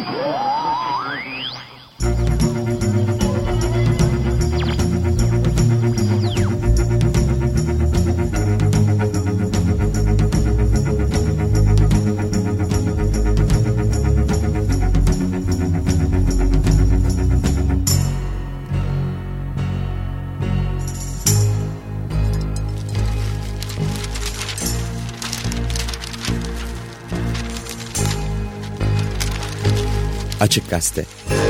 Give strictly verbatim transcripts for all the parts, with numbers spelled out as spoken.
Açık Gazete.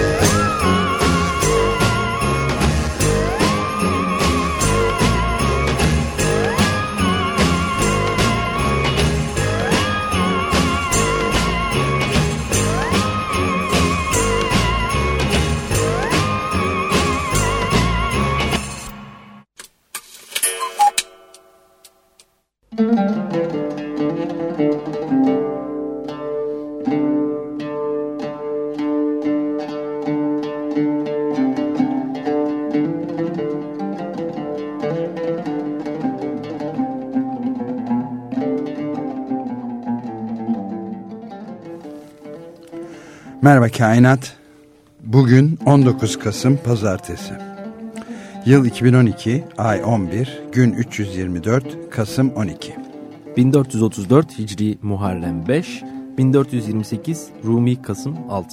Merhaba Kainat. Bugün on dokuz Kasım Pazartesi. Yıl iki bin on iki, ay on bir, gün üç yüz yirmi dört, Kasım on iki. bin dört yüz otuz dört Hicri Muharrem beş, bin dört yüz yirmi sekiz Rumi Kasım altı.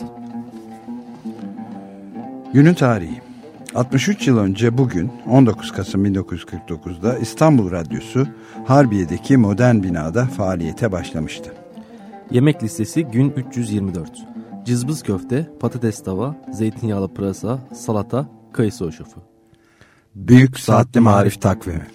Günün tarihi. altmış üç yıl önce bugün on dokuz Kasım bin dokuz yüz kırk dokuz'da İstanbul Radyosu Harbiye'deki modern binada faaliyete başlamıştı. Yemek listesi gün üç yüz yirmi dört. Cızbız köfte, patates tava, zeytinyağlı pırasa, salata, kayısı hoşafı. Büyük Saatli Marif Takvimi.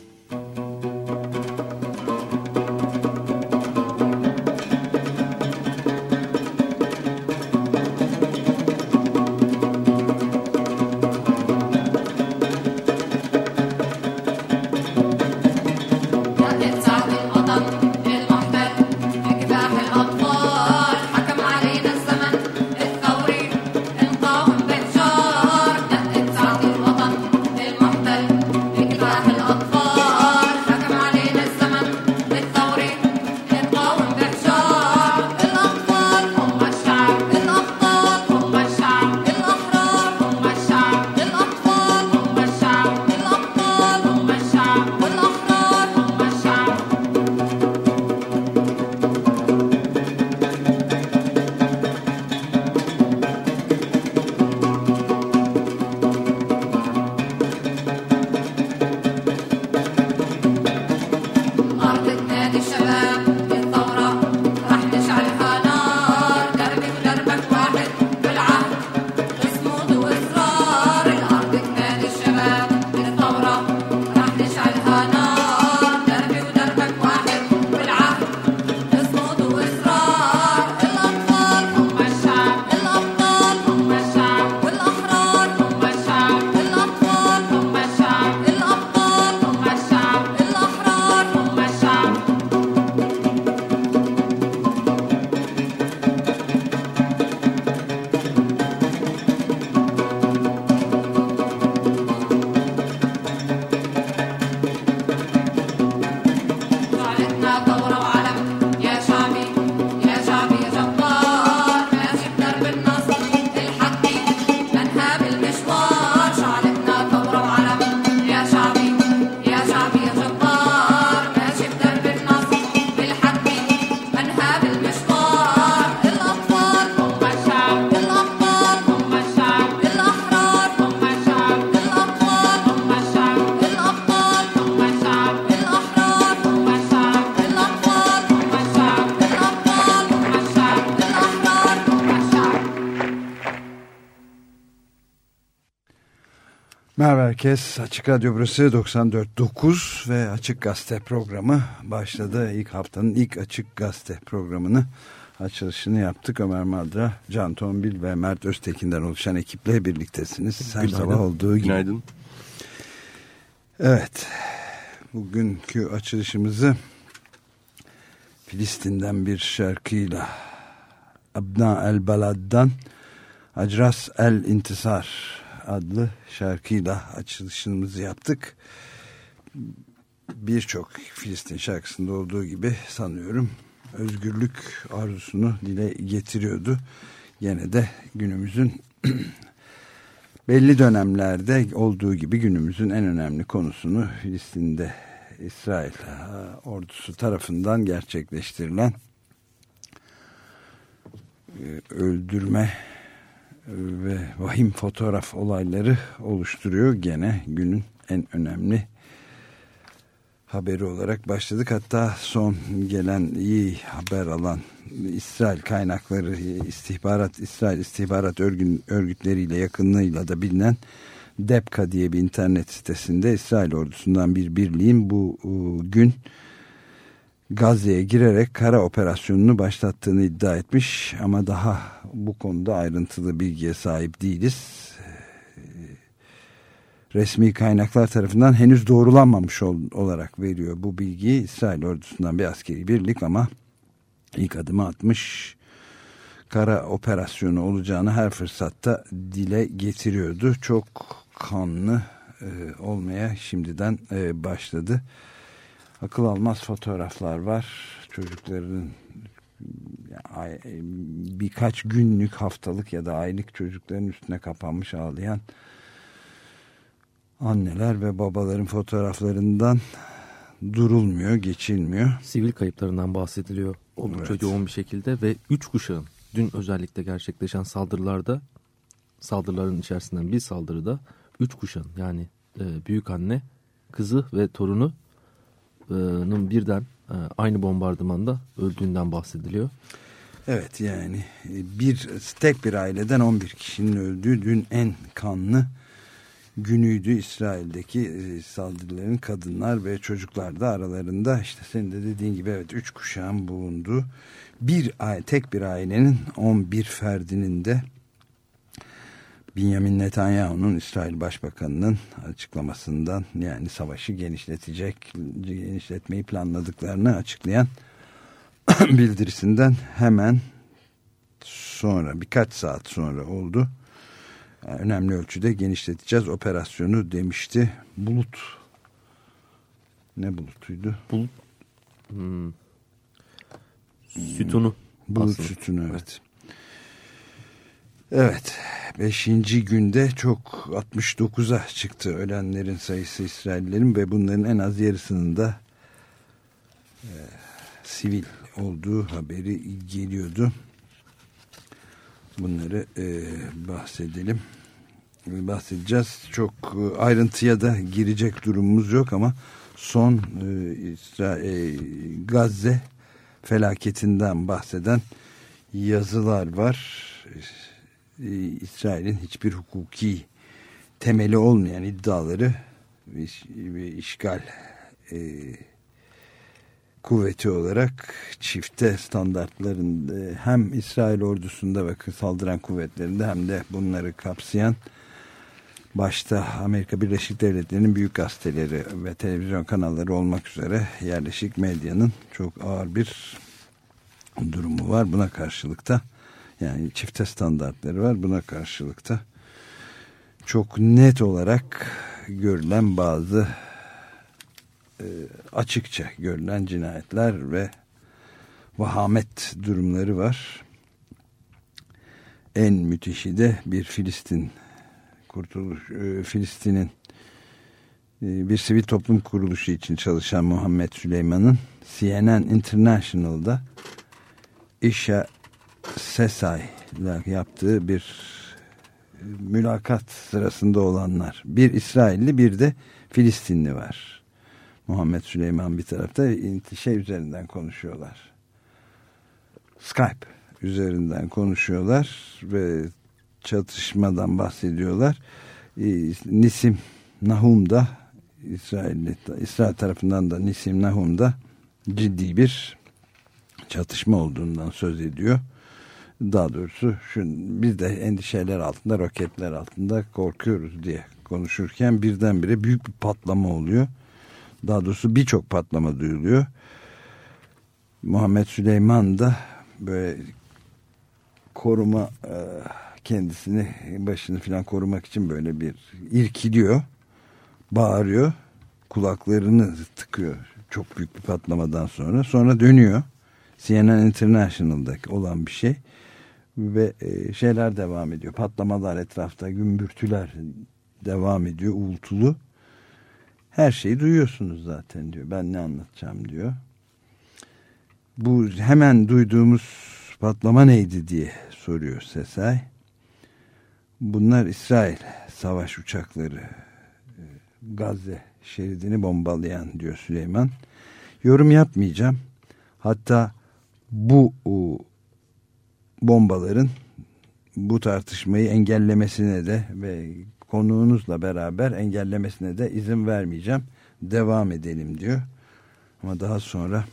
Merhaba herkes. Açık Radyo burası doksan dört nokta dokuz ve Açık Gazete programı başladı. İlk haftanın ilk Açık Gazete programını açılışını yaptık. Ömer Madra, Can Tombil ve Mert Öztekin'den oluşan ekiple birliktesiniz. Her sabah olduğu gibi. Günaydın. Evet. Bugünkü açılışımızı Filistin'den bir şarkıyla, Abna el Balad'dan Acras el İntisar adlı şarkıyla açılışımızı yaptık. Birçok Filistin şarkısında olduğu gibi sanıyorum özgürlük arzusunu dile getiriyordu. gene de günümüzün belli dönemlerde olduğu gibi günümüzün en önemli konusunu Filistin'de İsrail ordusu tarafından gerçekleştirilen öldürme ve vahim fotoğraf olayları oluşturuyor. Gene günün en önemli haberi olarak başladık. Hatta son gelen iyi haber alan İsrail kaynakları, istihbarat, İsrail istihbarat örgütleriyle yakınlığıyla da bilinen Depka diye bir internet sitesinde İsrail ordusundan bir birliğin bu gün Gazze'ye girerek kara operasyonunu başlattığını iddia etmiş ama daha bu konuda ayrıntılı bilgiye sahip değiliz. Resmi kaynaklar tarafından henüz doğrulanmamış olarak veriyor bu bilgiyi. İsrail ordusundan bir askeri birlik ama ilk adımı atmış, kara operasyonu olacağını her fırsatta dile getiriyordu. Çok kanlı e, olmaya şimdiden e, başladı. Akıl almaz fotoğraflar var. Çocukların yani, birkaç günlük, haftalık ya da aylık çocukların üstüne kapanmış ağlayan anneler ve babaların fotoğraflarından durulmuyor, geçilmiyor. Sivil kayıplarından bahsediliyor oldukça evet. yoğun bir şekilde ve üç kuşağın dün özellikle gerçekleşen saldırılarda, saldırıların içerisinden bir saldırıda üç kuşağın yani e, büyük anne, kızı ve torununun birden e, aynı bombardımanda öldüğünden bahsediliyor. Evet, yani bir tek bir aileden on bir kişinin öldüğü dün en kanlı günüydü. İsrail'deki e, saldırıların kadınlar ve çocuklar da aralarında, işte senin de dediğin gibi evet, üç kuşağın bulunduğu bir tek bir ailenin on bir ferdinin de Benjamin Netanyahu'nun, İsrail Başbakanı'nın açıklamasından, yani savaşı genişletecek, genişletmeyi planladıklarını açıklayan bildirisinden hemen sonra, birkaç saat sonra oldu. Yani önemli ölçüde genişleteceğiz operasyonu demişti. Bulut. Ne bulutuydu? Bulut. Hmm. Sütunu. Bulut aslında. Sütunu, evet. Evet. Beşinci günde çok altmış dokuza çıktı ölenlerin sayısı İsraillerin ve bunların en az yarısının da e, sivil olduğu haberi geliyordu. Bunları e, bahsedelim. Bahsedeceğiz. Çok e, ayrıntıya da girecek durumumuz yok ama son e, İsra e, Gazze felaketinden bahseden yazılar var. E, İsrail'in hiçbir hukuki temeli olmayan iddiaları ve, ve işgal e, kuvveti olarak çifte standartların hem İsrail ordusunda ve saldıran kuvvetlerinde hem de bunları kapsayan başta Amerika Birleşik Devletleri'nin büyük gazeteleri ve televizyon kanalları olmak üzere yerleşik medyanın çok ağır bir durumu var. Buna karşılıkta, yani çifte standartları var. Buna karşılıkta çok net olarak görülen bazı açıkça görülen cinayetler ve vahamet durumları var. En müthişi de bir Filistin kurtuluş, Filistin'in bir sivil toplum kuruluşu için çalışan Muhammed Süleyman'ın C N N International'da İşa Sesay'la yaptığı bir mülakat sırasında olanlar. Bir İsrailli, bir de Filistinli var. Muhammed Süleyman bir tarafta, şey üzerinden konuşuyorlar. Skype üzerinden konuşuyorlar ve çatışmadan bahsediyorlar. Nisim Nahum'da, İsrail, İsrail tarafından da Nisim Nahum'da ciddi bir çatışma olduğundan söz ediyor. Daha doğrusu şu, biz de endişeler altında, roketler altında korkuyoruz diye konuşurken birdenbire büyük bir patlama oluyor. Daha doğrusu birçok patlama duyuluyor. Muhammed Süleyman da böyle koruma, kendisini, başını falan korumak için böyle bir irkiliyor, bağırıyor, kulaklarını tıkıyor çok büyük bir patlamadan sonra. Sonra dönüyor. C N N International'daki olan bir şey ve e, şeyler devam ediyor. Patlamalar etrafta, gümbürtüler devam ediyor, uğultulu. Her şeyi duyuyorsunuz zaten diyor. Ben ne anlatacağım diyor. Bu hemen duyduğumuz patlama neydi diye soruyor Sesay. Bunlar İsrail savaş uçakları, Gazze şeridini bombalayan diyor Süleyman. Yorum yapmayacağım. Hatta bu o, bombaların bu tartışmayı engellemesine de ve konuğunuzla beraber engellemesine de izin vermeyeceğim. Devam edelim diyor. Ama daha sonra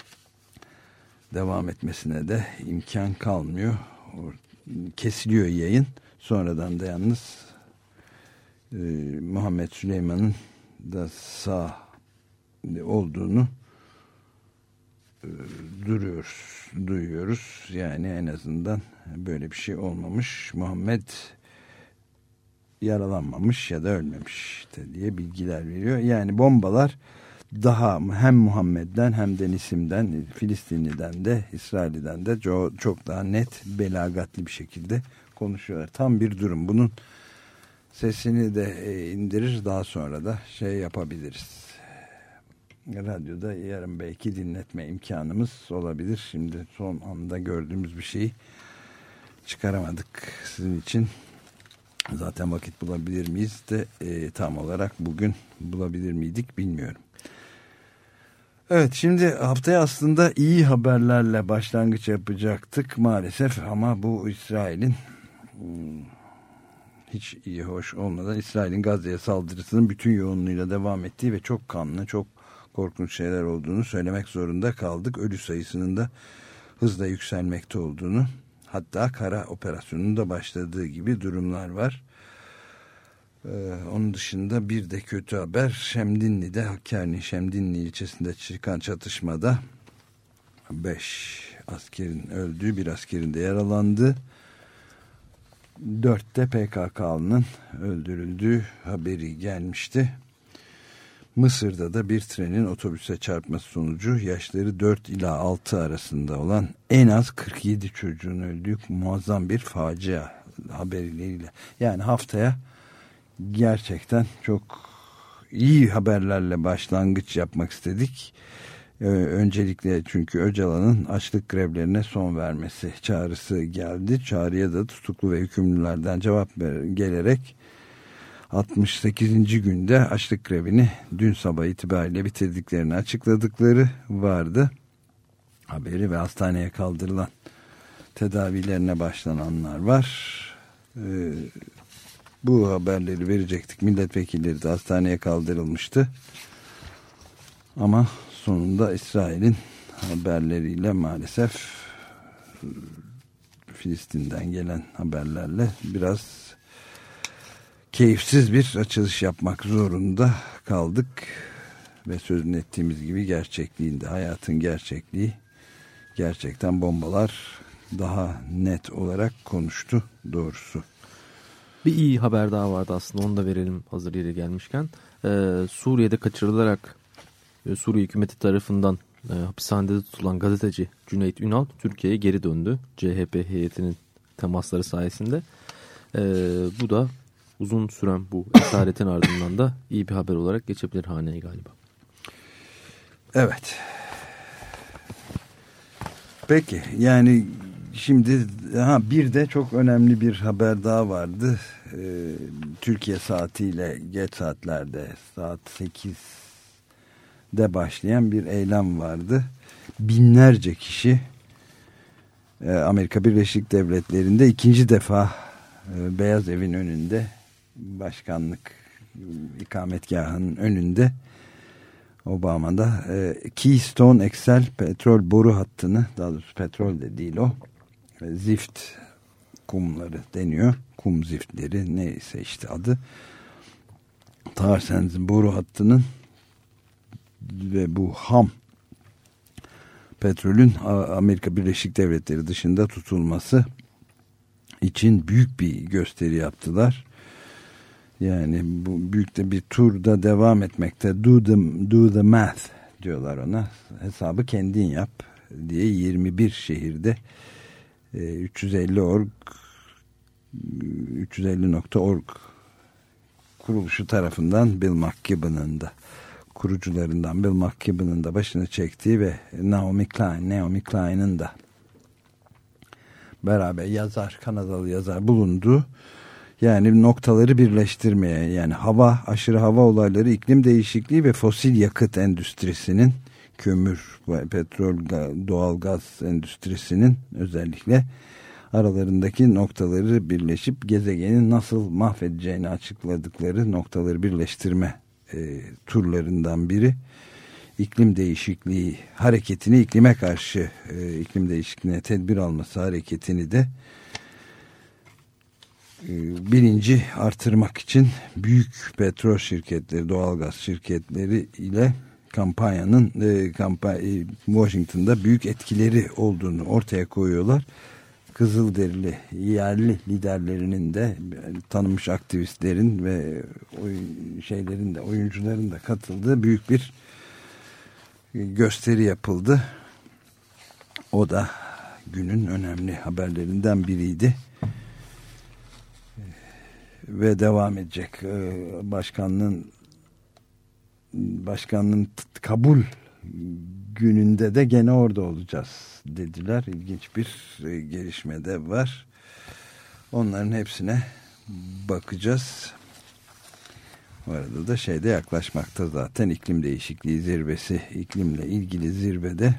devam etmesine de imkan kalmıyor. Kesiliyor yayın. Sonradan da yalnız e, Muhammed Süleyman'ın da sağ olduğunu e, duruyoruz, duyuyoruz. Yani en azından böyle bir şey olmamış. Muhammed yaralanmamış ya da ölmemiş işte diye bilgiler veriyor. Yani bombalar daha hem Muhammed'den hem de Nisim'den, Filistinli'den de İsrail'den de çok, çok daha net, belagatli bir şekilde konuşuyorlar. Tam bir durum. Bunun sesini de indirir, daha sonra da şey yapabiliriz. Radyoda yarın belki dinletme imkanımız olabilir. Şimdi son anda gördüğümüz bir şeyi çıkaramadık sizin için. Zaten vakit bulabilir miyiz de e, tam olarak bugün bulabilir miydik bilmiyorum. Evet, şimdi haftaya aslında iyi haberlerle başlangıç yapacaktık maalesef ama bu İsrail'in hiç iyi hoş olmadan İsrail'in Gazze'ye saldırısının bütün yoğunluğuyla devam ettiği ve çok kanlı, çok korkunç şeyler olduğunu söylemek zorunda kaldık. Ölü sayısının da hızla yükselmekte olduğunu, hatta kara operasyonunun da başladığı gibi durumlar var. Ee, onun dışında bir de kötü haber, Şemdinli'de, Hakkari Şemdinli ilçesinde çıkan çatışmada beş askerin öldüğü, bir askerin de yaralandığı, dörtte P K K'lının öldürüldüğü haberi gelmişti. Mısır'da da bir trenin otobüse çarpması sonucu yaşları dört ila altı arasında olan en az kırk yedi çocuğun öldüğü muazzam bir facia haberleriyle. Yani haftaya gerçekten çok iyi haberlerle başlangıç yapmak istedik. Ee, öncelikle çünkü Öcalan'ın açlık grevlerine son vermesi çağrısı geldi. Çağrıya da tutuklu ve hükümlülerden cevap ver, gelerek altmış sekizinci günde açlık grevini dün sabah itibariyle bitirdiklerini açıkladıkları vardı. Haberi ve hastaneye kaldırılan, tedavilerine başlananlar var. Ee, bu haberleri verecektik. Milletvekilleri de hastaneye kaldırılmıştı. Ama sonunda İsrail'in haberleriyle maalesef, Filistin'den gelen haberlerle biraz keyifsiz bir açılış yapmak zorunda kaldık. Ve sözünü ettiğimiz gibi gerçekliğinde, hayatın gerçekliği, gerçekten bombalar daha net olarak konuştu doğrusu. Bir iyi haber daha vardı aslında, onu da verelim hazır yere gelmişken. Ee, Suriye'de kaçırılarak e, Suriye hükümeti tarafından e, hapishanede tutulan gazeteci Cüneyt Ünal Türkiye'ye geri döndü. C H P heyetinin temasları sayesinde. E, bu da uzun süren bu esaretin ardından da iyi bir haber olarak geçebilir haneye galiba. Evet. Peki, yani şimdi ha, bir de çok önemli bir haber daha vardı. Ee, Türkiye saatiyle geç saatlerde, saat sekizde başlayan bir eylem vardı. Binlerce kişi e, Amerika Birleşik Devletleri'nde ikinci defa e, Beyaz Evin önünde, başkanlık ikametgahının önünde, Obama'da e, Keystone X L petrol boru hattını, daha doğrusu petrol de değil o, e, zift kumları deniyor, kum ziftleri neyse işte adı, tar sands boru hattının ve bu ham petrolün Amerika Birleşik Devletleri dışında tutulması için büyük bir gösteri yaptılar. Yani bu büyük de bir turda devam etmekte. Do the, do the math diyorlar ona. Hesabı kendin yap diye yirmi bir şehirde üç yüz elli nokta org üç yüz elli nokta org kuruluşu tarafından Bill McKibben'ın da kurucularından Bill McKibben'ın da başını çektiği ve Naomi Klein, Naomi Klein'in de beraber yazar, Kanadalı yazar bulunduğu, yani noktaları birleştirmeye, yani hava, aşırı hava olayları, iklim değişikliği ve fosil yakıt endüstrisinin, kömür, petrol, doğal gaz endüstrisinin özellikle aralarındaki noktaları birleşip gezegenin nasıl mahvedeceğini açıkladıkları noktaları birleştirme e, turlarından biri. İklim değişikliği hareketini, iklime karşı e, iklim değişikliğine tedbir alması hareketini de e, bilinci artırmak için büyük petrol şirketleri, doğalgaz şirketleri ile kampanyanın e, kampanya, Washington'da büyük etkileri olduğunu ortaya koyuyorlar. Kızılderili yerli liderlerinin de, tanınmış aktivistlerin ve oyun, şeylerin de, oyuncuların da katıldığı büyük bir gösteri yapıldı. O da günün önemli haberlerinden biriydi. Ve devam edecek. Başkanlığın başkanlığın kabul gününde de gene orada olacağız dediler. İlginç bir gelişme de var. Onların hepsine bakacağız. Bu arada da şeyde yaklaşmakta zaten iklim değişikliği zirvesi, iklimle ilgili zirvede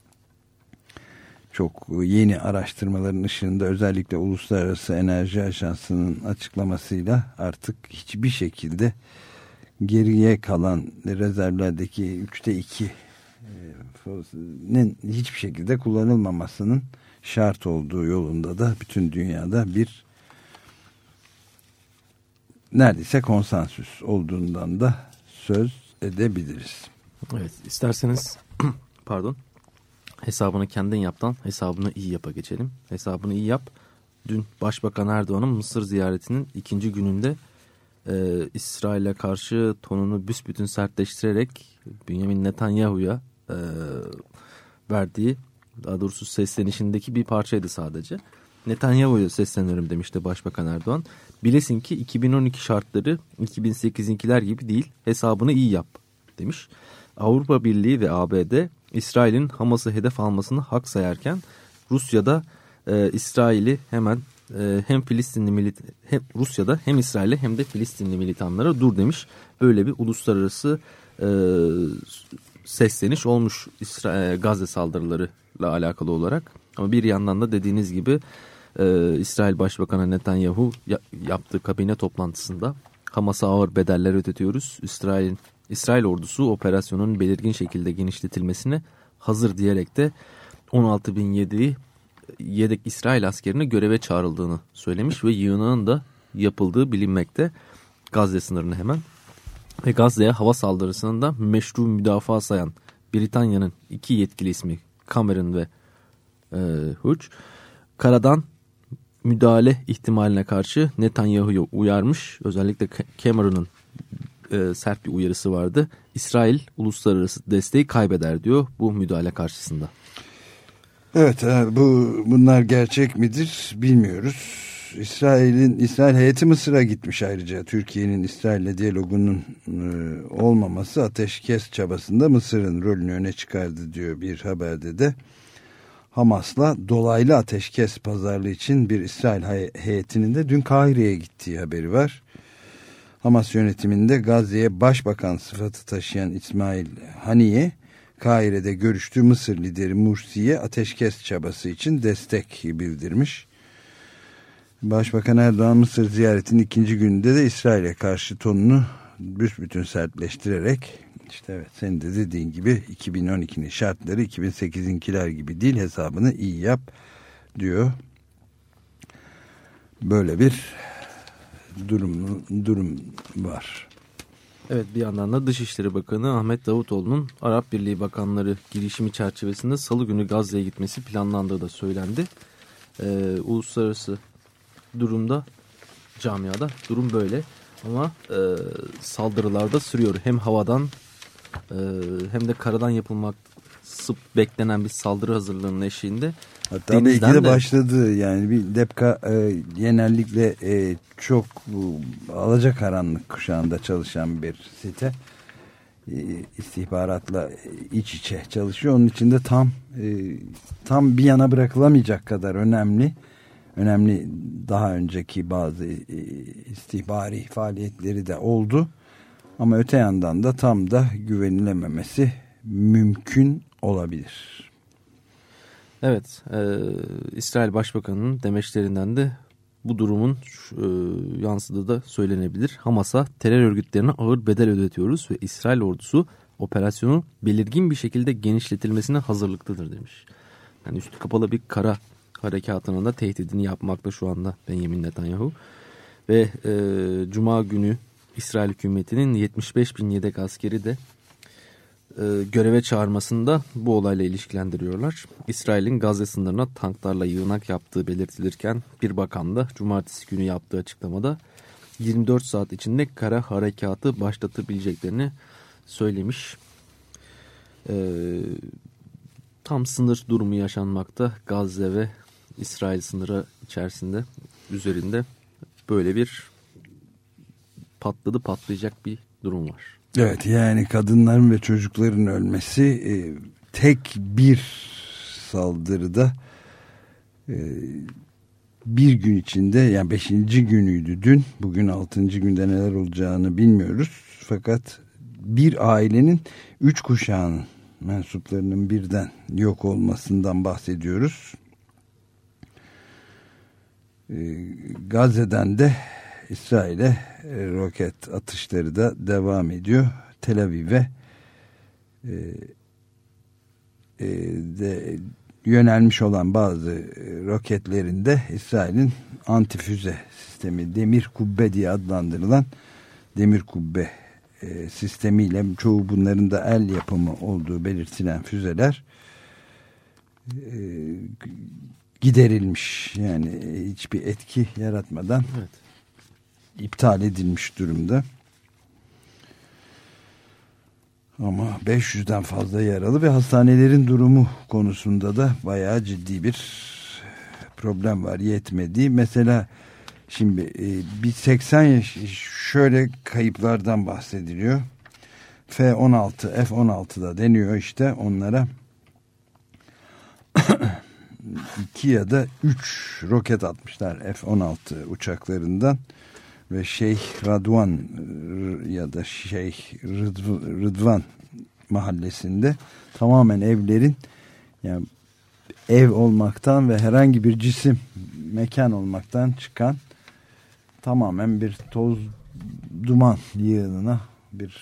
çok yeni araştırmaların ışığında, özellikle Uluslararası Enerji Ajansı'nın açıklamasıyla artık hiçbir şekilde geriye kalan rezervlerdeki üçte iki hiçbir şekilde kullanılmamasının şart olduğu yolunda da bütün dünyada bir neredeyse konsensüs olduğundan da söz edebiliriz. Evet, isterseniz pardon hesabını kendin yaptan hesabını iyi yapa geçelim. Hesabını iyi yap. Dün Başbakan Erdoğan'ın Mısır ziyaretinin ikinci gününde e, İsrail'e karşı tonunu büsbütün sertleştirerek Benjamin Netanyahu'ya e, verdiği, daha doğrusu seslenişindeki bir parçaydı sadece. Netanyahu'ya sesleniyorum demişti Başbakan Erdoğan. Bilesin ki iki bin on iki şartları iki bin sekizinkiler gibi değil, hesabını iyi yap demiş. Avrupa Birliği ve A B D İsrail'in Hamas'ı hedef almasını hak sayarken Rusya'da e, İsrail'i hemen e, hem Filistinli milit hem Rusya'da hem İsrail'e hem de Filistinli militanlara dur demiş. Böyle bir uluslararası e, sesleniş olmuş İsra- e, Gazze saldırılarıyla alakalı olarak. Ama bir yandan da dediğiniz gibi e, İsrail Başbakanı Netanyahu ya, yaptığı kabine toplantısında Hamas'a ağır bedeller ödetiyoruz. İsrail İsrail ordusu operasyonun belirgin şekilde genişletilmesine hazır diyerek de on altı bin yedek İsrail askerine göreve çağrıldığını söylemiş ve yığınağın da yapıldığı bilinmekte Gazze sınırını hemen. Ve Gazze'ye hava saldırısının da meşru müdafaa sayan Britanya'nın iki yetkili ismi Cameron ve e, Hugh karadan müdahale ihtimaline karşı Netanyahu'yu uyarmış. Özellikle Cameron'ın e, sert bir uyarısı vardı. İsrail uluslararası desteği kaybeder diyor bu müdahale karşısında. Evet, bu bunlar gerçek midir bilmiyoruz. İsrail'in İsrail heyeti Mısır'a gitmiş ayrıca. Türkiye'nin İsrail'le diyalogunun e, olmaması ateşkes çabasında Mısır'ın rolünü öne çıkardı diyor bir haberde de. Hamas'la dolaylı ateşkes pazarlığı için bir İsrail heyetinin de dün Kahire'ye gittiği haberi var. Hamas yönetiminde Gazze'ye başbakan sıfatı taşıyan İsmail Haniye, Kahire'de görüştüğü Mısır lideri Mursi'ye ateşkes çabası için destek bildirmiş. Başbakan Erdoğan Mısır ziyaretinin ikinci gününde de İsrail'e karşı tonunu büsbütün sertleştirerek, işte evet senin de dediğin gibi iki bin on ikinin şartları iki bin sekizinkiler gibi değil, hesabını iyi yap diyor. Böyle bir durum durum var. Evet, bir yandan da Dışişleri Bakanı Ahmet Davutoğlu'nun Arap Birliği Bakanları girişimi çerçevesinde Salı günü Gazze'ye gitmesi planlandığı da söylendi. Ee, uluslararası durumda, camiada durum böyle ama e, saldırılar da sürüyor. Hem havadan e, hem de karadan yapılmak sıp beklenen bir saldırı hazırlığının eşiğinde. Hatta belki de, de başladı yani bir Depka e, genellikle e, çok bu, alacakaranlık kuşağında çalışan bir site. İstihbaratla iç içe çalışıyor. Onun için de tam tam bir yana bırakılamayacak kadar önemli. Önemli daha önceki bazı istihbari faaliyetleri de oldu. Ama öte yandan da tam da güvenilememesi mümkün olabilir. Evet, e, İsrail Başbakanı'nın demeçlerinden de bu durumun e, yansıdığı da söylenebilir. Hamas'a terör örgütlerine ağır bedel ödetiyoruz ve İsrail ordusu operasyonu belirgin bir şekilde genişletilmesine hazırlıklıdır demiş. Yani üstü kapalı bir kara harekatının da tehdidini yapmakta şu anda Benjamin Netanyahu. Ve e, Cuma günü İsrail hükümetinin yetmiş beş bin yedek askeri de e, göreve çağırmasını da bu olayla ilişkilendiriyorlar. İsrail'in Gazze sınırına tanklarla yığınak yaptığı belirtilirken bir bakan da cumartesi günü yaptığı açıklamada yirmi dört saat içinde kara harekatı başlatabileceklerini söylemiş. E, tam sınır durumu yaşanmakta Gazze ve İsrail sınırı içerisinde üzerinde böyle bir patladı patlayacak bir durum var. Evet, yani kadınların ve çocukların ölmesi e, tek bir saldırıda e, bir gün içinde, yani beşinci günüydü dün, bugün altıncı günde neler olacağını bilmiyoruz. Fakat bir ailenin üç kuşağının mensuplarının birden yok olmasından bahsediyoruz. E, Gazze'den de İsrail'e roket atışları da devam ediyor. Tel Aviv'e e, e, de yönelmiş olan bazı roketlerinde İsrail'in antifüze sistemi, demir kubbe diye adlandırılan demir kubbe e, sistemiyle, çoğu bunların da el yapımı olduğu belirtilen füzeler e, giderilmiş. Yani hiçbir etki yaratmadan evet, iptal edilmiş durumda. Ama beş yüzden fazla yaralı ve hastanelerin durumu konusunda da bayağı ciddi bir problem var. Yetmediği. Mesela şimdi bir seksen yaş şöyle kayıplardan bahsediliyor. F on altı, F on altıda deniyor işte onlara. iki ya da üç roket atmışlar F on altı uçaklarından. Ve Şeyh Radvan ya da Şeyh Rıdvan mahallesinde tamamen evlerin, yani ev olmaktan ve herhangi bir cisim, mekan olmaktan çıkan tamamen bir toz duman yığınına, bir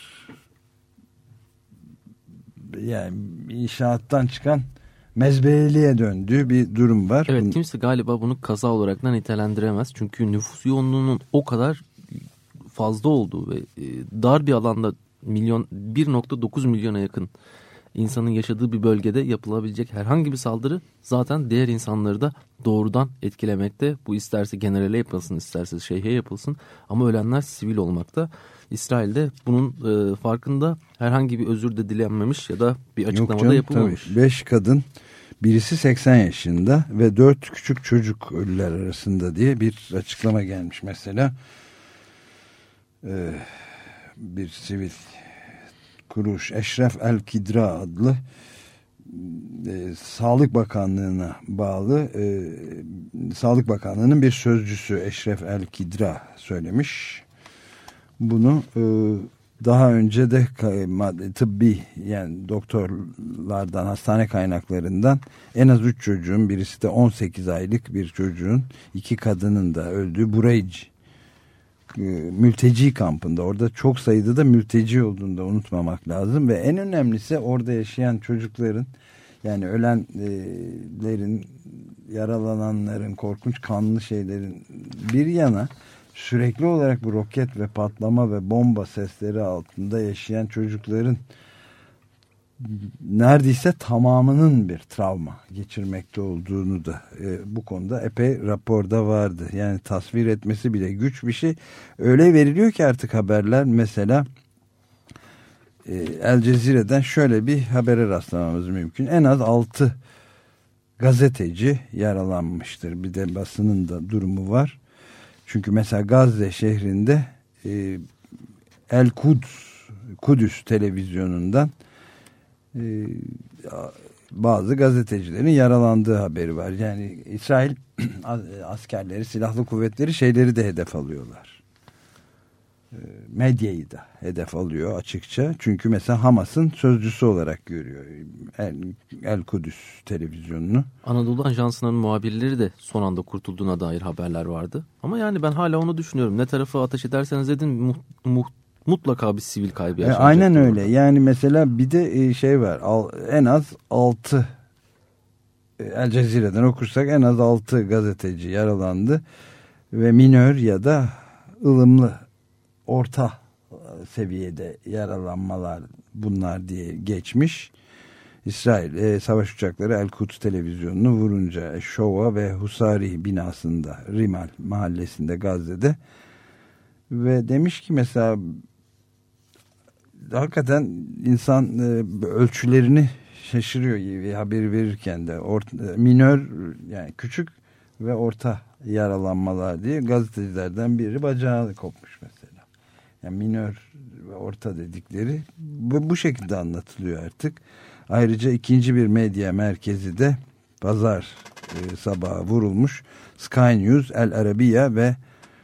yani inşaattan çıkan mezbeleliğe döndüğü bir durum var. Evet, kimse galiba bunu kaza olarak da nitelendiremez. Çünkü nüfus yoğunluğunun o kadar fazla olduğu ve dar bir alanda milyon bir nokta dokuz milyona yakın insanın yaşadığı bir bölgede yapılabilecek herhangi bir saldırı zaten diğer insanları da doğrudan etkilemekte. Bu isterse generale yapılsın, isterse şeyhe yapılsın, ama ölenler sivil olmakta. İsrail'de bunun e, farkında, herhangi bir özür de dilenmemiş ya da bir açıklamada canım, yapılmamış. Beş kadın, birisi seksen yaşında ve dört küçük çocuk ölüler arasında diye bir açıklama gelmiş mesela. Ee, bir sivil kuruluş, Eşref El Kidra adlı e, Sağlık Bakanlığı'na bağlı e, Sağlık Bakanlığı'nın bir sözcüsü Eşref El Kidra söylemiş. Bunu e, daha önce de tıbbi, yani doktorlardan, hastane kaynaklarından en az üç çocuğun, birisi de on sekiz aylık bir çocuğun, iki kadının da öldüğü Burayc mülteci kampında, orada çok sayıda da mülteci olduğunu da unutmamak lazım ve en önemlisi orada yaşayan çocukların, yani ölenlerin, yaralananların, korkunç kanlı şeylerin bir yana, sürekli olarak bu roket ve patlama ve bomba sesleri altında yaşayan çocukların neredeyse tamamının bir travma geçirmekte olduğunu da e, bu konuda epey raporda vardı. Yani tasvir etmesi bile güç bir şey. Öyle veriliyor ki artık haberler, mesela El Cezire'den şöyle bir habere rastlamamız mümkün. En az altı gazeteci yaralanmıştır. Bir de basının da durumu var. Çünkü mesela Gazze şehrinde e, El Kuds, Kudüs televizyonundan e, bazı gazetecilerin yaralandığı haberi var. Yani İsrail askerleri, silahlı kuvvetleri şeyleri de hedef alıyorlar. Medyayı da hedef alıyor açıkça. Çünkü mesela Hamas'ın sözcüsü olarak görüyor El, El Kudüs televizyonunu. Anadolu Ajansı'nın muhabirleri de son anda kurtulduğuna dair haberler vardı. Ama yani ben hala onu düşünüyorum. Ne tarafa ateş ederseniz edin mu, mu, mutlaka bir sivil kaybı yaşanacak. E, aynen öyle. Orada. Yani mesela bir de şey var. Al, en az altı El Cezire'den okursak en az altı gazeteci yaralandı. Ve minör ya da ılımlı orta seviyede yaralanmalar bunlar diye geçmiş. İsrail e, savaş uçakları El Kuds televizyonunu vurunca Şova ve Husari binasında Rimal mahallesinde Gazze'de ve demiş ki mesela hakikaten insan e, ölçülerini şaşırıyor haberi verirken de orta, minör yani küçük ve orta yaralanmalar diye gazetecilerden biri bacağı kopmuş mesela. Yani minör ve orta dedikleri bu, bu şekilde anlatılıyor artık. Ayrıca ikinci bir medya merkezi de pazar e, sabahı vurulmuş. Sky News, El Arabiya ve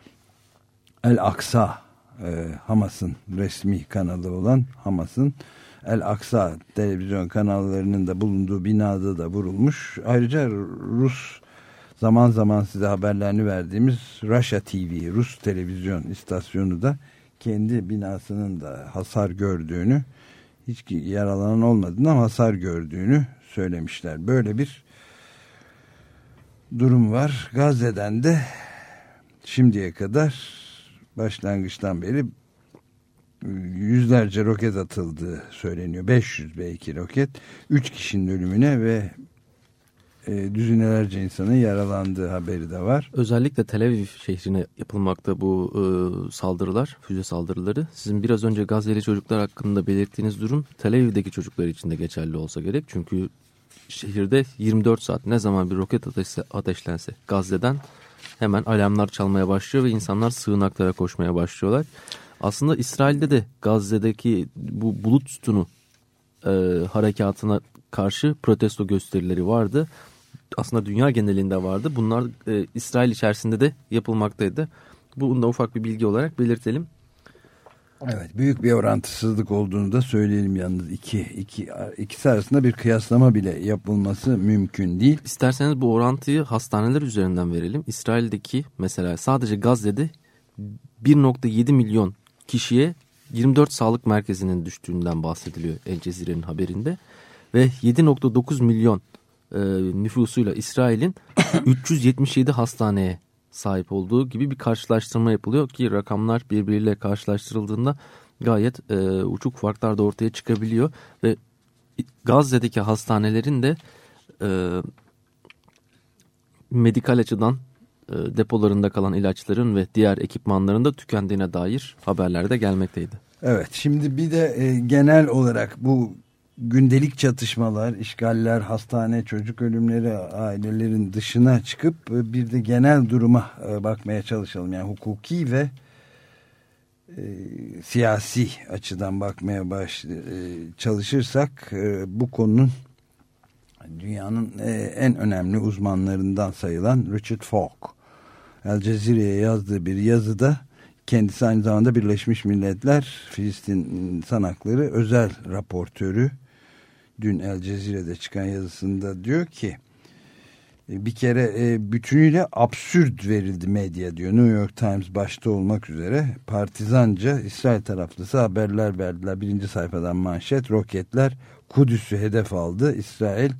El Aksa e, Hamas'ın resmi kanalı olan Hamas'ın El Aksa televizyon kanallarının da bulunduğu binada da vurulmuş. Ayrıca Rus zaman zaman size haberlerini verdiğimiz Russia T V, Rus televizyon istasyonu da kendi binasının da hasar gördüğünü, hiç yaralanan olmadığını ama hasar gördüğünü söylemişler. Böyle bir durum var. Gazze'den de şimdiye kadar başlangıçtan beri yüzlerce roket atıldığı söyleniyor. beş yüz belki roket. üç kişinin ölümüne ve e, düzinelerce insanın yaralandığı haberi de var. Özellikle Tel Aviv şehrine yapılmakta bu e, saldırılar, füze saldırıları. Sizin biraz önce Gazze'li çocuklar hakkında belirttiğiniz durum Tel Aviv'deki çocuklar için de geçerli olsa gerek. Çünkü şehirde yirmi dört saat ne zaman bir roket ateşse, ateşlense Gazze'den hemen alarmlar çalmaya başlıyor ve insanlar sığınaklara koşmaya başlıyorlar. Aslında İsrail'de de Gazze'deki bu bulut sütunu e, harekatına karşı protesto gösterileri vardı. Aslında dünya genelinde vardı. Bunlar e, İsrail içerisinde de yapılmaktaydı. Bunu da ufak bir bilgi olarak belirtelim. Evet, büyük bir orantısızlık olduğunu da söyleyelim yalnız. İki, iki, ikisi arasında bir kıyaslama bile yapılması mümkün değil. İsterseniz bu orantıyı hastaneler üzerinden verelim. İsrail'deki mesela sadece Gazze'de bir nokta yedi milyon kişiye yirmi dört sağlık merkezinin düştüğünden bahsediliyor El Cezire'nin haberinde. Ve yedi nokta dokuz milyon e, nüfusuyla İsrail'in üç yüz yetmiş yedi hastaneye sahip olduğu gibi bir karşılaştırma yapılıyor ki rakamlar birbiriyle karşılaştırıldığında gayet e, uçuk farklar da ortaya çıkabiliyor ve Gazze'deki hastanelerin de e, medikal açıdan e, depolarında kalan ilaçların ve diğer ekipmanların da tükendiğine dair haberler de gelmekteydi. Evet, şimdi bir de e, genel olarak bu gündelik çatışmalar, işgaller, hastane, çocuk ölümleri, ailelerin dışına çıkıp bir de genel duruma bakmaya çalışalım. Yani hukuki ve e, siyasi açıdan bakmaya baş, e, çalışırsak e, bu konunun dünyanın e, en önemli uzmanlarından sayılan Richard Falk, El Cezire'ye yazdığı bir yazıda kendisi aynı zamanda Birleşmiş Milletler Filistin İnsan Hakları özel raportörü. Dün El Cezire'de çıkan yazısında diyor ki bir kere bütünüyle absürt verildi medya diyor. New York Times başta olmak üzere partizanca İsrail taraflısı haberler verdiler. Birinci sayfadan manşet: roketler Kudüs'ü hedef aldı. İsrail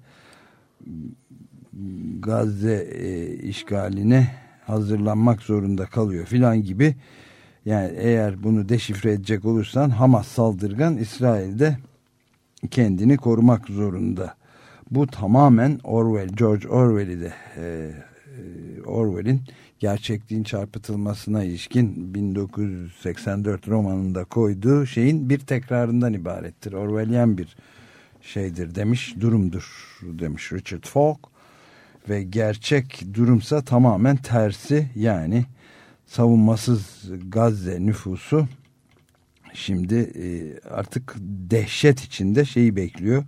Gazze işgaline hazırlanmak zorunda kalıyor filan gibi. Yani eğer bunu deşifre edecek olursan Hamas saldırgan, İsrail'de kendini korumak zorunda. Bu tamamen Orwell, George Orwell'i de e, Orwell'in gerçekliğin çarpıtılmasına ilişkin bin dokuz yüz seksen dört romanında koyduğu şeyin bir tekrarından ibarettir. Orwellian bir şeydir demiş, durumdur demiş Richard Falk. Ve gerçek durumsa tamamen tersi, yani savunmasız Gazze nüfusu şimdi e, artık dehşet içinde şeyi bekliyor,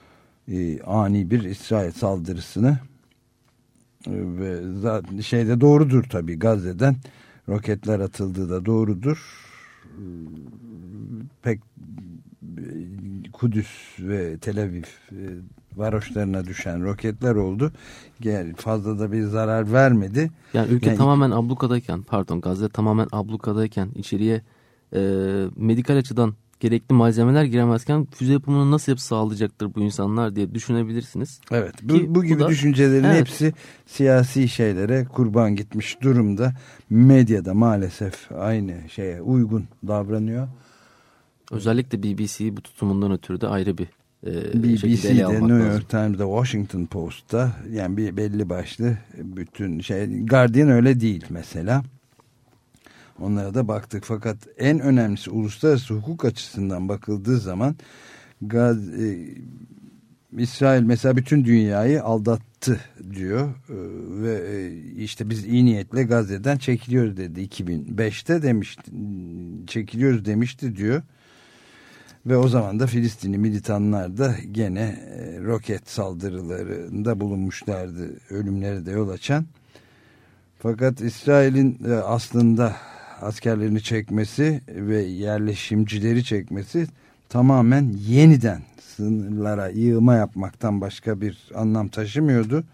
e, ani bir İsrail saldırısını. E, ve zaten şeyde doğrudur tabii, Gazze'den roketler atıldığı da doğrudur. E, pek e, Kudüs ve Tel Aviv e, varoşlarına düşen roketler oldu. Yani fazla da bir zarar vermedi. Yani ülke yani, tamamen ablukadayken, pardon Gazze tamamen ablukadayken, içeriye e, medikal açıdan gerekli malzemeler giremezken füze yapımını nasıl yapıp sağlayacaktır bu insanlar diye düşünebilirsiniz. Evet, bu, bu gibi bu da, düşüncelerin evet. hepsi siyasi şeylere kurban gitmiş durumda. Medyada maalesef aynı şeye uygun davranıyor. Özellikle B B C bu tutumundan ötürü de ayrı bir B B C'de, New York Times'da, Washington Post'ta, yani bir belli başlı bütün şey. Guardian öyle değil mesela. Onlara da baktık, fakat en önemlisi uluslararası hukuk açısından bakıldığı zaman Gaz, e, İsrail mesela bütün dünyayı aldattı diyor e, ve e, işte biz iyi niyetle Gazze'den çekiliyoruz dedi iki bin beşte demişti, çekiliyoruz demişti diyor. Ve o zaman da Filistinli militanlar da gene e, roket saldırılarında bulunmuşlardı, ölümlere de yol açan. Fakat İsrail'in e, aslında askerlerini çekmesi ve yerleşimcileri çekmesi tamamen yeniden sınırlara yığma yapmaktan başka bir anlam taşımıyordu.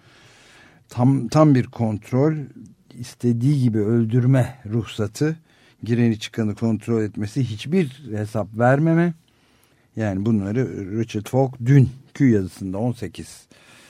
Tam, tam bir kontrol, istediği gibi öldürme ruhsatı, gireni çıkanı kontrol etmesi, hiçbir hesap vermeme. Yani bunları Richard Falk dünkü yazısında on sekiz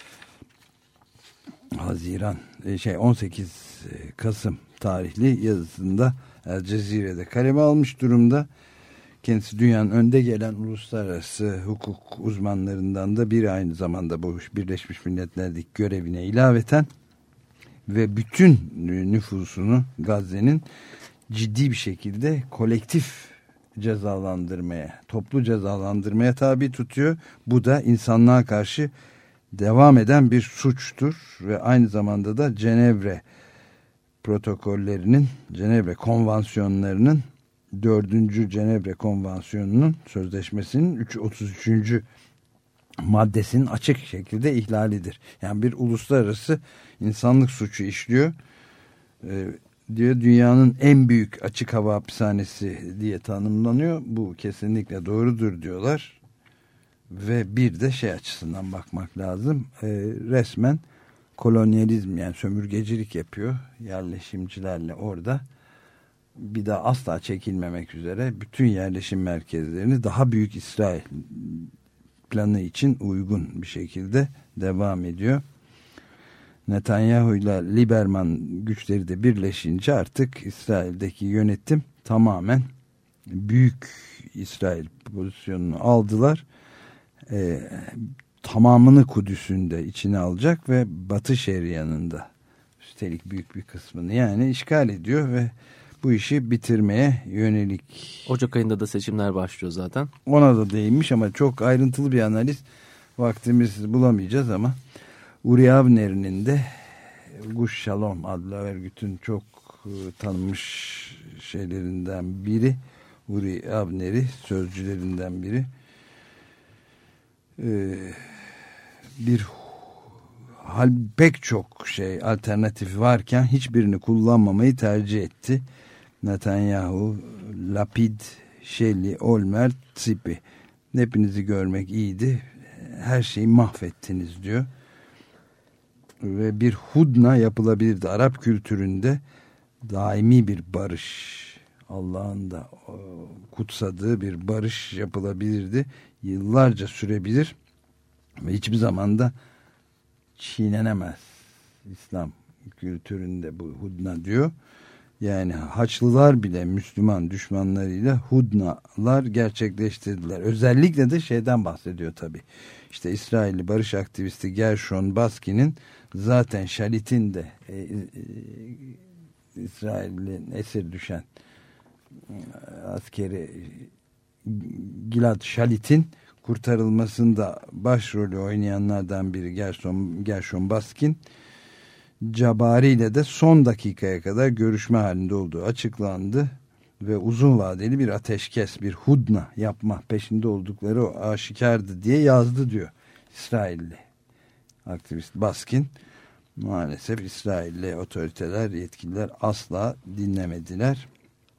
Haziran şey on sekiz Kasım tarihli yazısında El Cezire'de kaleme almış durumda. Kendisi dünyanın önde gelen uluslararası hukuk uzmanlarından da biri, aynı zamanda bu Birleşmiş Milletler'deki görevine ilaveten, ve bütün nüfusunu Gazze'nin ciddi bir şekilde kolektif cezalandırmaya, toplu cezalandırmaya tabi tutuyor. Bu da insanlığa karşı devam eden bir suçtur ve aynı zamanda da Cenevre protokollerinin, Cenevre konvansiyonlarının, dördüncü Cenevre konvansiyonunun, sözleşmesinin otuz üçüncü maddesinin açık şekilde ihlalidir. Yani bir uluslararası insanlık suçu işliyor. Ee, diyor, dünyanın en büyük açık hava hapishanesi diye tanımlanıyor. Bu kesinlikle doğrudur diyorlar. Ve bir de şey açısından bakmak lazım. E, resmen kolonyalizm, yani sömürgecilik yapıyor yerleşimcilerle orada. Bir daha asla çekilmemek üzere bütün yerleşim merkezlerini daha büyük İsrail planı için uygun bir şekilde devam ediyor. Netanyahu ile Lieberman güçleri de birleşince artık İsrail'deki yönetim tamamen büyük İsrail pozisyonunu aldılar. Ee, tamamını Kudüs'ün de içine alacak ve Batı Şeria'nın da üstelik büyük bir kısmını yani işgal ediyor ve bu işi bitirmeye yönelik. Ocak ayında da seçimler başlıyor zaten. Ona da değinmiş ama çok ayrıntılı bir analiz vaktimiz bulamayacağız ama Uri Avner'in de Gush Shalom adlı örgütün çok tanınmış şeylerinden biri, Uri Avner'i sözcülerinden biri, ee, bir hal pek çok şey alternatif varken hiçbirini kullanmamayı tercih etti. Netanyahu, Lapid, Shelley, Olmert, Tzipi, hepinizi görmek iyiydi, her şeyi mahvettiniz diyor. Ve bir hudna yapılabilirdi. Arap kültüründe daimi bir barış, Allah'ın da kutsadığı bir barış yapılabilirdi. Yıllarca sürebilir ve hiçbir zaman da çiğnenemez. İslam kültüründe bu hudna diyor. Yani Haçlılar bile Müslüman düşmanlarıyla hudnalar gerçekleştirdiler. Özellikle de şeyden bahsediyor tabii. İşte İsrailli barış aktivisti Gershon Baski'nin zaten Şalit'in de e, e, İsrail'in esir düşen askeri Gilad Shalit'in kurtarılmasında başrolü oynayanlardan biri Gershon, Gershon Baskin, Cabari ile de son dakikaya kadar görüşme halinde olduğu açıklandı ve uzun vadeli bir ateşkes, bir hudna yapma peşinde oldukları aşikardı diye yazdı diyor İsrailli aktivist Baskin. Maalesef İsrailli otoriteler, yetkililer asla dinlemediler.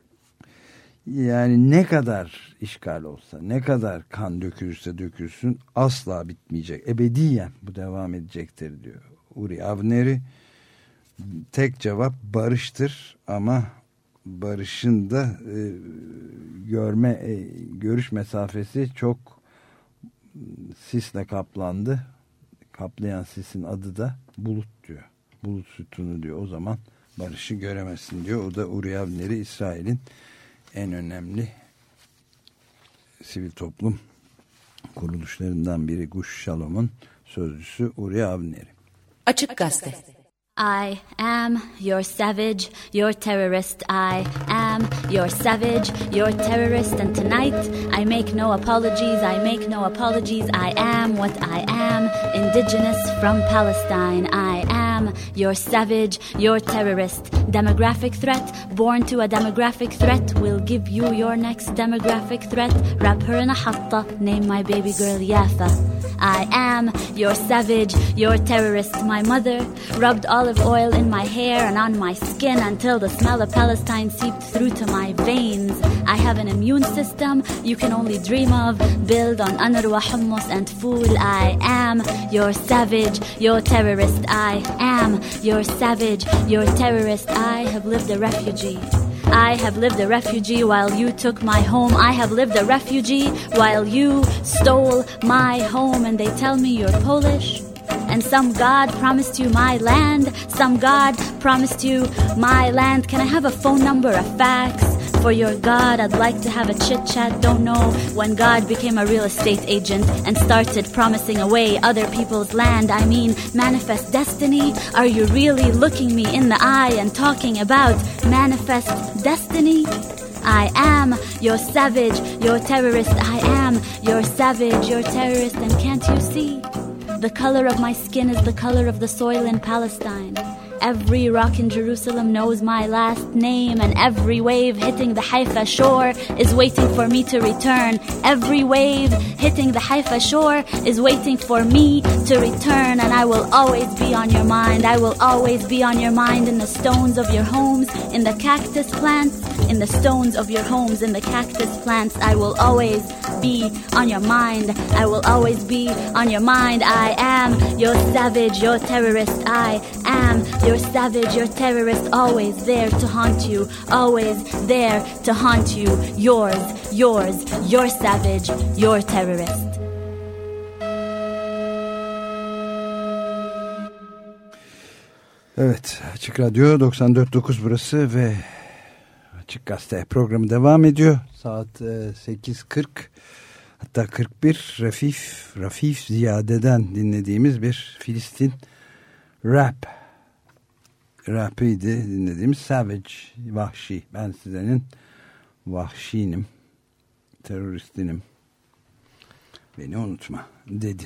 Yani ne kadar işgal olsa, ne kadar kan dökülürse dökülsün asla bitmeyecek. Ebediyen bu devam edecektir diyor Uri Avneri. Tek cevap barıştır ama barışın da e, görme e, görüş mesafesi çok sisle kaplandı. Kaplayan sisin adı da bulut diyor. Bulut sütunu diyor. O zaman barışı göremezsin diyor. O da Uri Avneri, İsrail'in en önemli sivil toplum kuruluşlarından biri Gush Shalom'un sözcüsü Uri Avneri. Açık Gazete. I am your savage, your terrorist. I am your savage, your terrorist. And tonight I make no apologies, I make no apologies. I am what I am, indigenous from Palestine. I am your savage, your terrorist. Demographic threat, born to a demographic threat. Will give you your next demographic threat. Wrap her in a hatta, name my baby girl Yafa. I am your savage, your terrorist. My mother rubbed olive oil in my hair and on my skin until the smell of Palestine seeped through to my veins. I have an immune system you can only dream of, built on anarwa, hummus and fool. I am your savage, your terrorist. I am your savage, your terrorist. I have lived a refugee. I have lived a refugee while you took my home. I have lived a refugee while you stole my home. And they tell me you're Polish. And some God promised you my land. Some God promised you my land. Can I have a phone number, a fax? For your God, I'd like to have a chit-chat. Don't know when God became a real estate agent and started promising away other people's land. I mean, manifest destiny? Are you really looking me in the eye and talking about manifest destiny? I am your savage, your terrorist. I am your savage, your terrorist. And can't you see? The color of my skin is the color of the soil in Palestine. Every rock in Jerusalem knows my last name, and every wave hitting the Haifa shore is waiting for me to return. Every wave hitting the Haifa shore is waiting for me to return, and I will always be on your mind. I will always be on your mind in the stones of your homes, in the cactus plants, in the stones of your homes, in the cactus plants. I will always be on your mind. I will always be on your mind. I am your savage, your terrorist. I am your savage, your terrorist, always there to haunt you, always there to haunt you. Yours, yours, your savage, your terrorist. Evet, Açık Radyo doksan dört nokta dokuz burası ve Açık Gazete programı devam ediyor. Saat sekiz kırk, hatta kırk bir. Rafif, Rafif Ziyade'den dinlediğimiz bir Filistin rap rapiydi dinlediğimiz. Savage, vahşi. Ben sizlerin vahşinim, teröristinim, beni unutma dedi.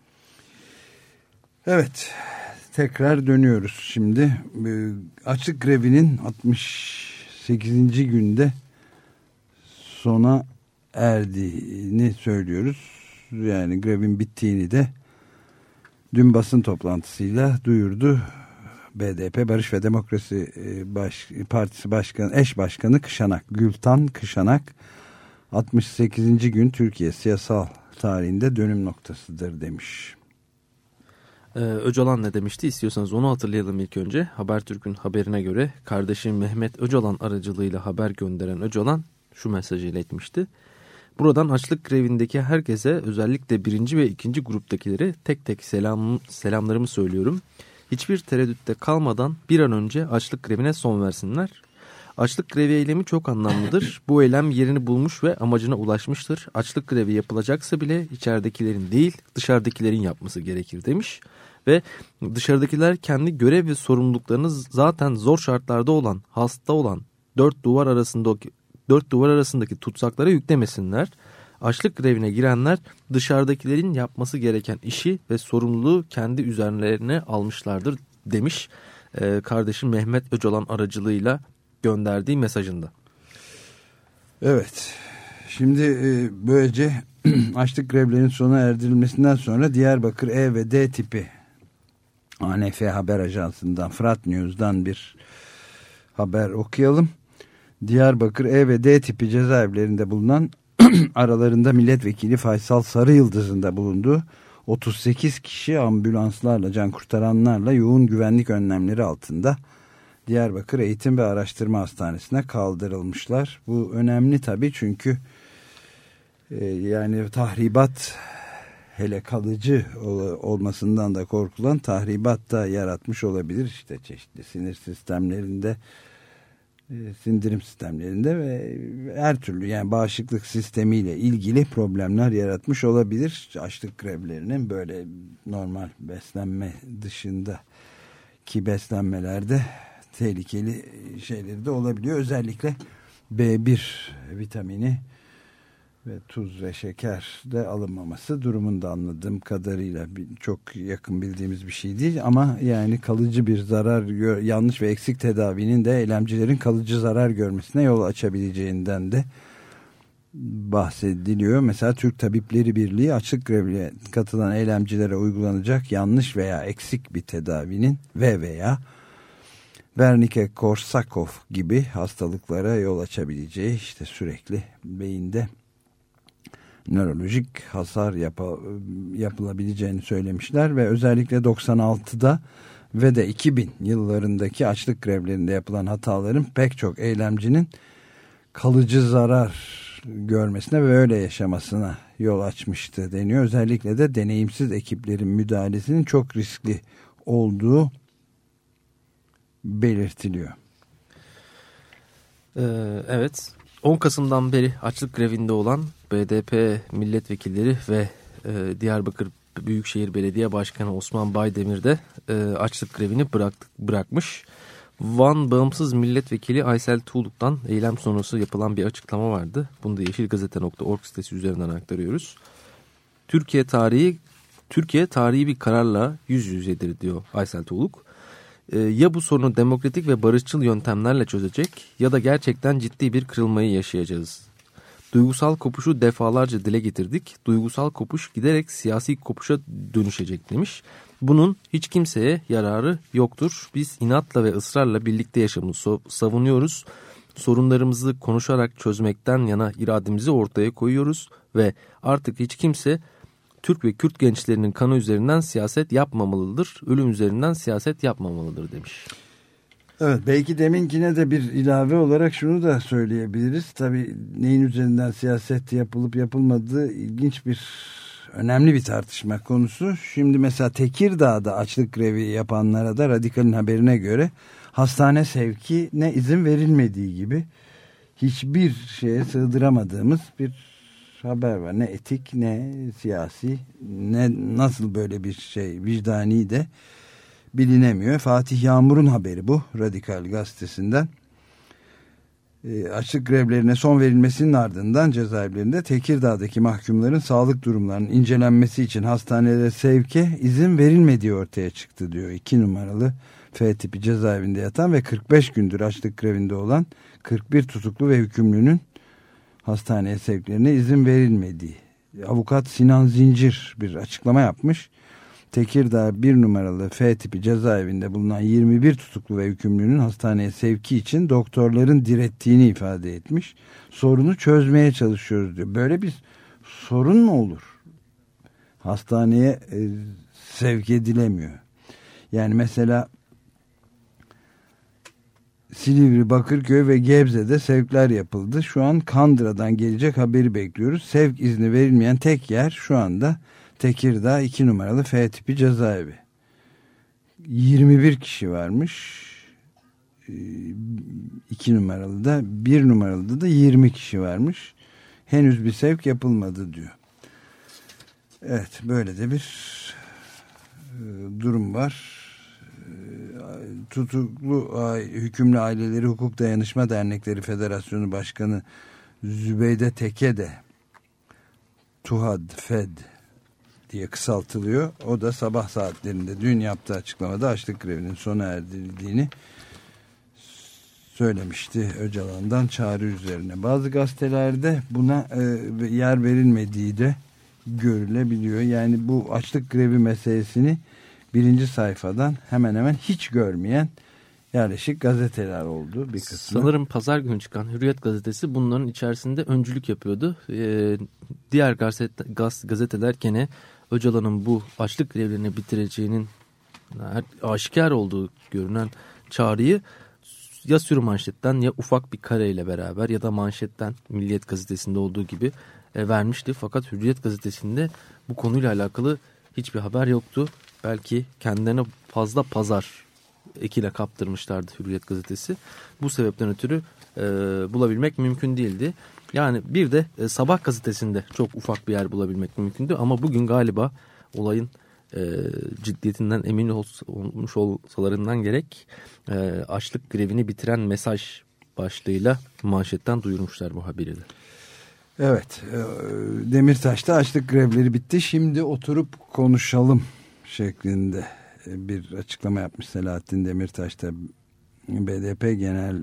Evet, tekrar dönüyoruz şimdi. Açlık grevinin altmış sekizinci günde sona erdiğini söylüyoruz. Yani grevin bittiğini de dün basın toplantısıyla duyurdu. B D P Barış ve Demokrasi Baş, Partisi Başkanı, eş başkanı Kışanak, Gültan Kışanak, altmış sekizinci gün Türkiye siyasal tarihinde dönüm noktasıdır demiş. Ee, Öcalan ne demişti? İstiyorsanız onu hatırlayalım ilk önce. Habertürk'ün haberine göre kardeşim Mehmet Öcalan aracılığıyla haber gönderen Öcalan şu mesajı iletmişti. Buradan açlık grevindeki herkese, özellikle birinci ve ikinci gruptakilere tek tek selam, selamlarımı söylüyorum. Hiçbir tereddütte kalmadan bir an önce açlık grevine son versinler. Açlık grevi eylemi çok anlamlıdır. Bu eylem yerini bulmuş ve amacına ulaşmıştır. Açlık grevi yapılacaksa bile içeridekilerin değil, dışarıdakilerin yapması gerekir demiş. Ve dışarıdakiler kendi görev ve sorumluluklarını zaten zor şartlarda olan, hasta olan dört duvar arasındaki dört duvar arasındaki tutsaklara yüklemesinler. Açlık grevine girenler dışarıdakilerin yapması gereken işi ve sorumluluğu kendi üzerlerine almışlardır demiş e, kardeşim Mehmet Öcalan aracılığıyla gönderdiği mesajında. Evet, şimdi e, böylece açlık grevlerinin sona erdirilmesinden sonra Diyarbakır E ve D tipi A N F Haber Ajansı'ndan, Fırat News'dan bir haber okuyalım. Diyarbakır E ve D tipi cezaevlerinde bulunan aralarında milletvekili Faysal Sarıyıldız'ın da bulunduğu otuz sekiz kişi ambulanslarla, can kurtaranlarla yoğun güvenlik önlemleri altında Diyarbakır Eğitim ve Araştırma Hastanesi'ne kaldırılmışlar. Bu önemli tabii, çünkü e, yani tahribat, hele kalıcı ol, olmasından da korkulan tahribat da yaratmış olabilir. İşte çeşitli sinir sistemlerinde, sindirim sistemlerinde ve her türlü, yani bağışıklık sistemiyle ilgili problemler yaratmış olabilir. Açlık grevlerinin böyle normal beslenme dışında ki beslenmelerde tehlikeli şeyleri de olabiliyor. Özellikle B bir vitamini ve tuz ve şeker de alınmaması durumunda, anladığım kadarıyla çok yakın bildiğimiz bir şey değil, ama yani kalıcı bir zarar, yanlış ve eksik tedavinin de eylemcilerin kalıcı zarar görmesine yol açabileceğinden de bahsediliyor. Mesela Türk Tabipleri Birliği açlık grevine katılan eylemcilere uygulanacak yanlış veya eksik bir tedavinin ve veya Wernicke-Korsakoff gibi hastalıklara yol açabileceği, işte sürekli beyinde nörolojik hasar yap yapılabileceğini söylemişler ve özellikle doksan altıda ve de iki bin yıllarındaki açlık grevlerinde yapılan hataların pek çok eylemcinin kalıcı zarar görmesine ve öyle yaşamasına yol açmıştı deniyor. Özellikle de deneyimsiz ekiplerin müdahalesinin çok riskli olduğu belirtiliyor. Ee, evet. on Kasım'dan beri açlık grevinde olan B D P milletvekilleri ve e, Diyarbakır Büyükşehir Belediye Başkanı Osman Baydemir de e, açlık grevini bırak, bırakmış. Van Bağımsız Milletvekili Aysel Tuğluk'tan eylem sonrası yapılan bir açıklama vardı. Bunu da yeşilgazete nokta org sitesi üzerinden aktarıyoruz. Türkiye tarihi Türkiye tarihi bir kararla yüz yüzedir diyor Aysel Tuğluk. E, ya bu sorunu demokratik ve barışçıl yöntemlerle çözecek ya da gerçekten ciddi bir kırılmayı yaşayacağız. Duygusal kopuşu defalarca dile getirdik. Duygusal kopuş giderek siyasi kopuşa dönüşecek demiş. Bunun hiç kimseye yararı yoktur. Biz inatla ve ısrarla birlikte yaşamı savunuyoruz. Sorunlarımızı konuşarak çözmekten yana irademizi ortaya koyuyoruz. Ve artık hiç kimse Türk ve Kürt gençlerinin kanı üzerinden siyaset yapmamalıdır. Ölüm üzerinden siyaset yapmamalıdır demiş. Evet, belki deminkine de bir ilave olarak şunu da söyleyebiliriz. Tabii neyin üzerinden siyaset yapılıp yapılmadığı ilginç bir, önemli bir tartışma konusu. Şimdi mesela Tekirdağ'da açlık grevi yapanlara da Radikal'in haberine göre hastane sevkine izin verilmediği gibi hiçbir şeye sığdıramadığımız bir haber var. Ne etik, ne siyasi, ne nasıl böyle bir şey vicdani de bilinemiyor. Fatih Yağmur'un haberi bu, Radikal gazetesinden. E, açlık grevlerine son verilmesinin ardından cezaevlerinde Tekirdağ'daki mahkumların sağlık durumlarının incelenmesi için hastanelere sevke izin verilmediği ortaya çıktı diyor. iki numaralı F tipi cezaevinde yatan ve kırk beş gündür açlık grevinde olan kırk bir tutuklu ve hükümlünün hastaneye sevklerine izin verilmediği. Avukat Sinan Zincir bir açıklama yapmış. Tekirdağ bir numaralı F tipi cezaevinde bulunan yirmi bir tutuklu ve hükümlünün hastaneye sevki için doktorların direttiğini ifade etmiş. Sorunu çözmeye çalışıyoruz diyor. Böyle bir sorun mu olur? Hastaneye e, sevk edilemiyor. Yani mesela Silivri, Bakırköy ve Gebze'de sevkler yapıldı. Şu an Kandıra'dan gelecek haberi bekliyoruz. Sevk izni verilmeyen tek yer şu anda Tekirdağ iki numaralı F tipi cezaevi. yirmi bir kişi varmış. iki numaralı da, bir numaralı da yirmi kişi varmış. Henüz bir sevk yapılmadı diyor. Evet, böyle de bir durum var. Tutuklu hükümlü aileleri hukuk dayanışma dernekleri Federasyonu Başkanı Zübeyde Teke de TUHAD Fed diye kısaltılıyor. O da sabah saatlerinde dün yaptığı açıklamada açlık grevinin sona erdirildiğini söylemişti Öcalan'dan çağrı üzerine. Bazı gazetelerde buna e, yer verilmediği de görülebiliyor. Yani bu açlık grevi meselesini birinci sayfadan hemen hemen hiç görmeyen yerleşik gazeteler oldu bir kısmı. Sanırım pazar günü çıkan Hürriyet gazetesi bunların içerisinde öncülük yapıyordu. Ee, diğer gazete, gaz, gazeteler gene Öcalan'ın bu açlık grevlerini bitireceğinin aşikar olduğu görünen çağrıyı ya sürü manşetten ya ufak bir kareyle beraber ya da manşetten Milliyet gazetesinde olduğu gibi e, vermişti. Fakat Hürriyet gazetesinde bu konuyla alakalı hiçbir haber yoktu. Belki kendilerine fazla pazar ekine kaptırmışlardı Hürriyet gazetesi. Bu sebepten ötürü e, bulabilmek mümkün değildi. Yani bir de e, Sabah gazetesinde çok ufak bir yer bulabilmek mümkündü. Ama bugün galiba olayın e, ciddiyetinden emin olmuş olsalarından gerek e, açlık grevini bitiren mesaj başlığıyla manşetten duyurmuşlar bu haberi de. Evet, e, Demirtaş'ta açlık grevleri bitti. Şimdi oturup konuşalım şeklinde bir açıklama yapmış Selahattin Demirtaş da B D P Genel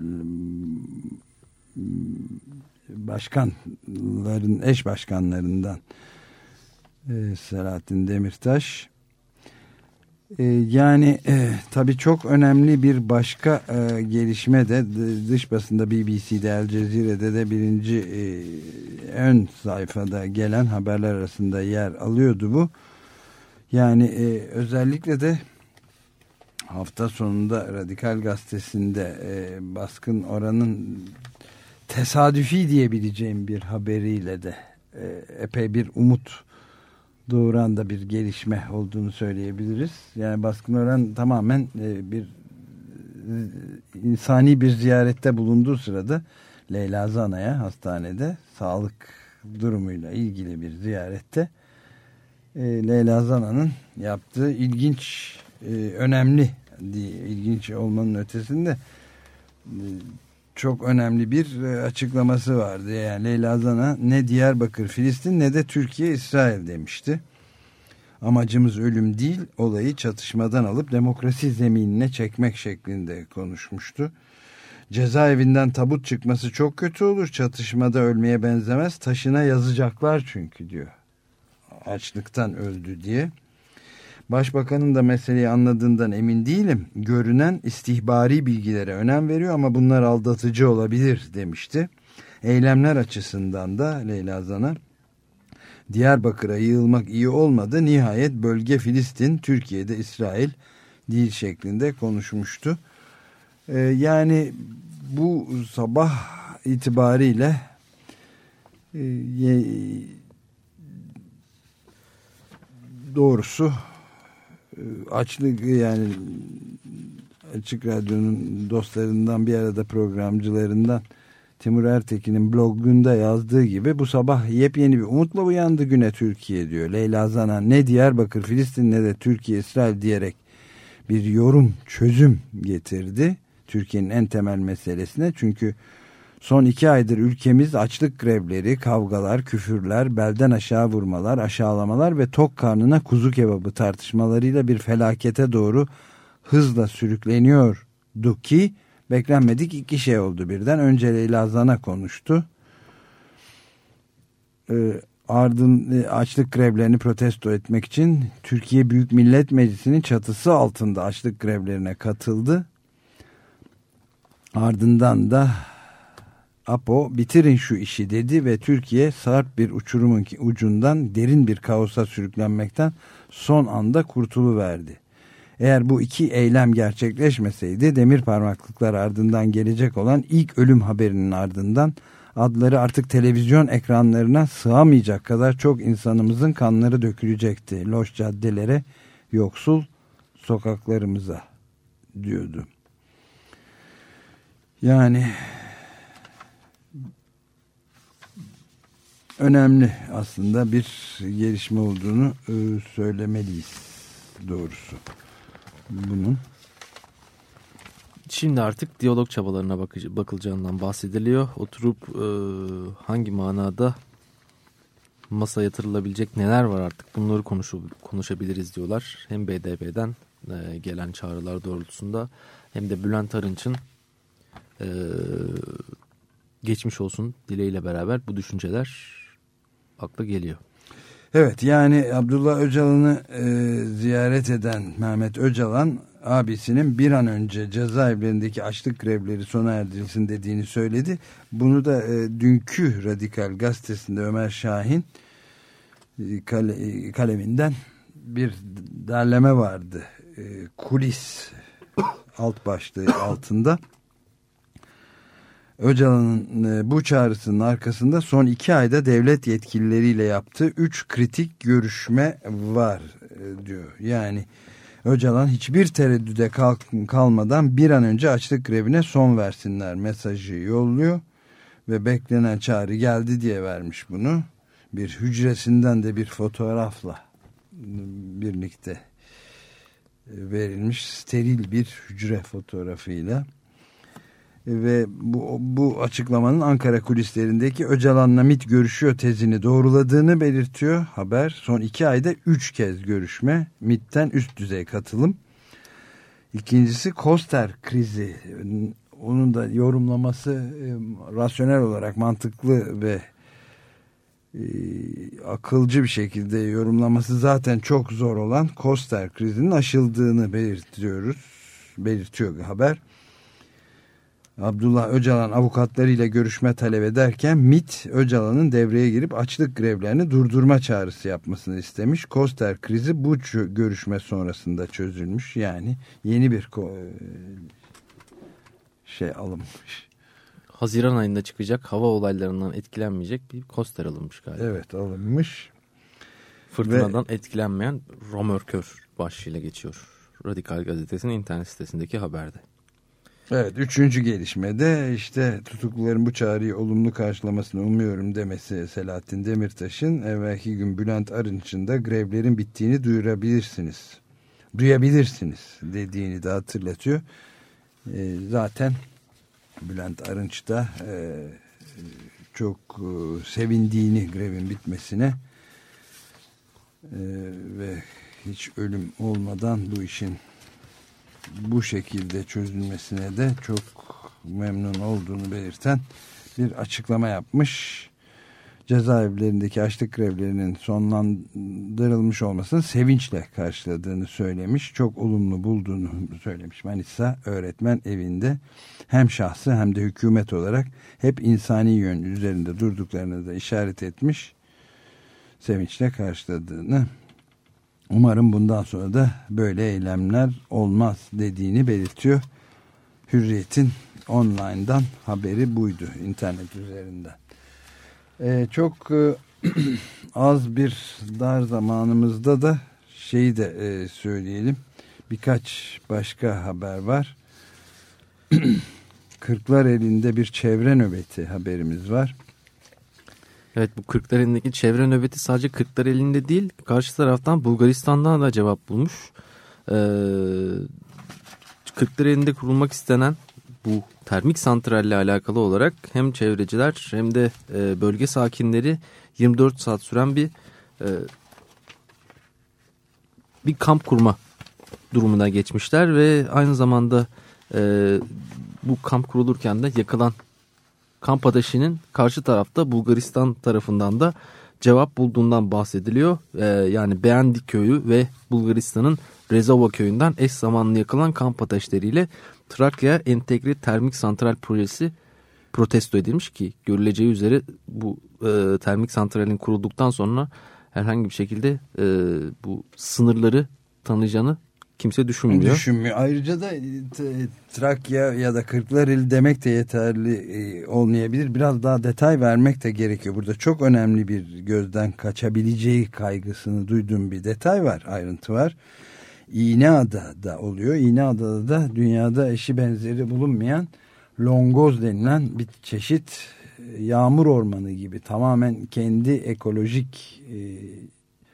Başkanların eş başkanlarından e, Selahattin Demirtaş. E, yani e, tabii çok önemli bir başka e, gelişme de dış basında B B C'de, El Cezire'de de birinci e, ön sayfada gelen haberler arasında yer alıyordu bu. Yani e, özellikle de hafta sonunda Radikal Gazetesi'nde e, baskın oranın tesadüfi diyebileceğim bir haberiyle de e, epey bir umut doğuran da bir gelişme olduğunu söyleyebiliriz. Yani baskın oran tamamen e, bir e, insani bir ziyarette bulunduğu sırada Leyla Zana'ya hastanede sağlık durumuyla ilgili bir ziyarette e, Leyla Zana'nın yaptığı ilginç, e, önemli diye, ilginç olmanın ötesinde e, çok önemli bir açıklaması vardı. Yani Leyla Zana ne Diyarbakır, Filistin ne de Türkiye, İsrail demişti. Amacımız ölüm değil, olayı çatışmadan alıp demokrasi zeminine çekmek şeklinde konuşmuştu. Cezaevinden tabut çıkması çok kötü olur. Çatışmada ölmeye benzemez. Taşına yazacaklar çünkü diyor. Açlıktan öldü diye. Başbakanın da meseleyi anladığından emin değilim. Görünen istihbari bilgilere önem veriyor ama bunlar aldatıcı olabilir demişti. Eylemler açısından da Leyla Zana Diyarbakır'a yığılmak iyi olmadı. Nihayet bölge Filistin, Türkiye'de İsrail değil şeklinde konuşmuştu. Ee, yani bu sabah itibariyle e, ye, doğrusu açlık, yani Açık Radyo'nun dostlarından, bir arada programcılarından Timur Ertekin'in blogunda yazdığı gibi bu sabah yepyeni bir umutla uyandı güne Türkiye diyor. Leyla Zana ne Diyarbakır, Filistin ne de Türkiye, İsrail diyerek bir yorum, çözüm getirdi Türkiye'nin en temel meselesine. Çünkü son iki aydır ülkemiz açlık grevleri, kavgalar, küfürler, belden aşağı vurmalar, aşağılamalar ve tok karnına kuzu kebabı tartışmalarıyla bir felakete doğru hızla sürükleniyordu ki beklenmedik iki şey oldu birden. Önce Leyla Zana konuştu. Ee, ardın açlık grevlerini protesto etmek için Türkiye Büyük Millet Meclisi'nin çatısı altında açlık grevlerine katıldı. Ardından da Apo bitirin şu işi dedi ve Türkiye sarp bir uçurumun ucundan derin bir kaosa sürüklenmekten son anda kurtuluverdi. Eğer bu iki eylem gerçekleşmeseydi demir parmaklıklar ardından gelecek olan ilk ölüm haberinin ardından adları artık televizyon ekranlarına sığamayacak kadar çok insanımızın kanları dökülecekti. Loş caddelere, yoksul sokaklarımıza diyordu. Yani önemli aslında bir gelişme olduğunu söylemeliyiz. doğrusu bunun. Şimdi artık diyalog çabalarına bakılacağından bahsediliyor. Oturup e, hangi manada masaya yatırılabilecek neler var artık bunları konuşu, konuşabiliriz diyorlar. Hem B D P'den e, gelen çağrılar doğrultusunda hem de Bülent Arınç'ın e, geçmiş olsun dileğiyle beraber bu düşünceler akla geliyor. Evet, yani Abdullah Öcalan'ı e, ziyaret eden Mehmet Öcalan abisinin bir an önce cezaevlerindeki açlık grevleri sona erdirilsin dediğini söyledi. Bunu da e, dünkü Radikal gazetesinde Ömer Şahin e, kale, e, kaleminden bir derleme vardı. E, kulis alt başlığı altında. Öcalan'ın bu çağrısının arkasında son iki ayda devlet yetkilileriyle yaptığı üç kritik görüşme var diyor. Yani Öcalan hiçbir tereddüde kal kalmadan bir an önce açlık grevine son versinler mesajı yolluyor ve beklenen çağrı geldi diye vermiş bunu. Bir hücresinden de bir fotoğrafla birlikte verilmiş steril bir hücre fotoğrafıyla. Ve bu, bu açıklamanın Ankara kulislerindeki Öcalan'la MİT görüşüyor tezini doğruladığını belirtiyor haber. Son iki ayda üç kez görüşme, MİT'ten üst düzey katılım. İkincisi Koster krizi, onun da yorumlaması e, rasyonel olarak mantıklı ve e, akılcı bir şekilde yorumlaması zaten çok zor olan Koster krizinin aşıldığını belirtiyoruz, belirtiyor haber. Abdullah Öcalan avukatlarıyla görüşme talep ederken MİT Öcalan'ın devreye girip açlık grevlerini durdurma çağrısı yapmasını istemiş. Koster krizi bu görüşme sonrasında çözülmüş. Yani yeni bir şey alınmış. Haziran ayında çıkacak hava olaylarından etkilenmeyecek bir Koster alınmış galiba. Evet, alınmış. Fırtınadan Ve... etkilenmeyen romörkör başlığıyla geçiyor. Radikal gazetesinin internet sitesindeki haberde. Evet, üçüncü gelişmede işte tutukluların bu çağrıyı olumlu karşılamasını umuyorum demesi Selahattin Demirtaş'ın evvelki gün Bülent Arınç'ın da grevlerin bittiğini duyurabilirsiniz. Duyabilirsiniz dediğini de hatırlatıyor. E, zaten Bülent Arınç da e, çok e, sevindiğini grevin bitmesine e, ve hiç ölüm olmadan bu işin bu şekilde çözülmesine de çok memnun olduğunu belirten bir açıklama yapmış. Cezaevlerindeki açlık grevlerinin sonlandırılmış olmasını sevinçle karşıladığını söylemiş. Çok olumlu bulduğunu söylemiş. Manisa Öğretmen Evi'nde hem şahsı hem de hükümet olarak hep insani yön üzerinde durduklarını da işaret etmiş. Sevinçle karşıladığını, umarım bundan sonra da böyle eylemler olmaz dediğini belirtiyor. Hürriyet'in online'dan haberi buydu, internet üzerinden. Ee, çok e, az bir dar zamanımızda da şeyi de e, söyleyelim. Birkaç başka haber var. Kırklareli'nde bir çevre nöbeti haberimiz var. Evet, bu Kırklareli'ndeki çevre nöbeti sadece Kırklareli'nde değil, karşı taraftan Bulgaristan'dan da cevap bulmuş. Ee, Kırklareli'nde kurulmak istenen bu termik santralle alakalı olarak hem çevreciler hem de e, bölge sakinleri yirmi dört saat süren bir e, bir kamp kurma durumuna geçmişler ve aynı zamanda e, bu kamp kurulurken de yakılan kamp ateşinin karşı tarafta Bulgaristan tarafından da cevap bulduğundan bahsediliyor. Ee, yani Beğendik köyü ve Bulgaristan'ın Rezova köyünden eş zamanlı yakılan kamp ateşleriyle Trakya Entegre Termik Santral projesi protesto edilmiş ki görüleceği üzere bu e, termik santralin kurulduktan sonra herhangi bir şekilde e, bu sınırları tanıyacağını kimse düşünmüyor. Düşünmüyor. Ayrıca da Trakya ya da Kırklareli demek de yeterli olmayabilir. Biraz daha detay vermek de gerekiyor. Burada çok önemli bir gözden kaçabileceği kaygısını duyduğum bir detay var, ayrıntı var. İğneada'da oluyor. İğneada'da da dünyada eşi benzeri bulunmayan longoz denilen bir çeşit yağmur ormanı gibi tamamen kendi ekolojik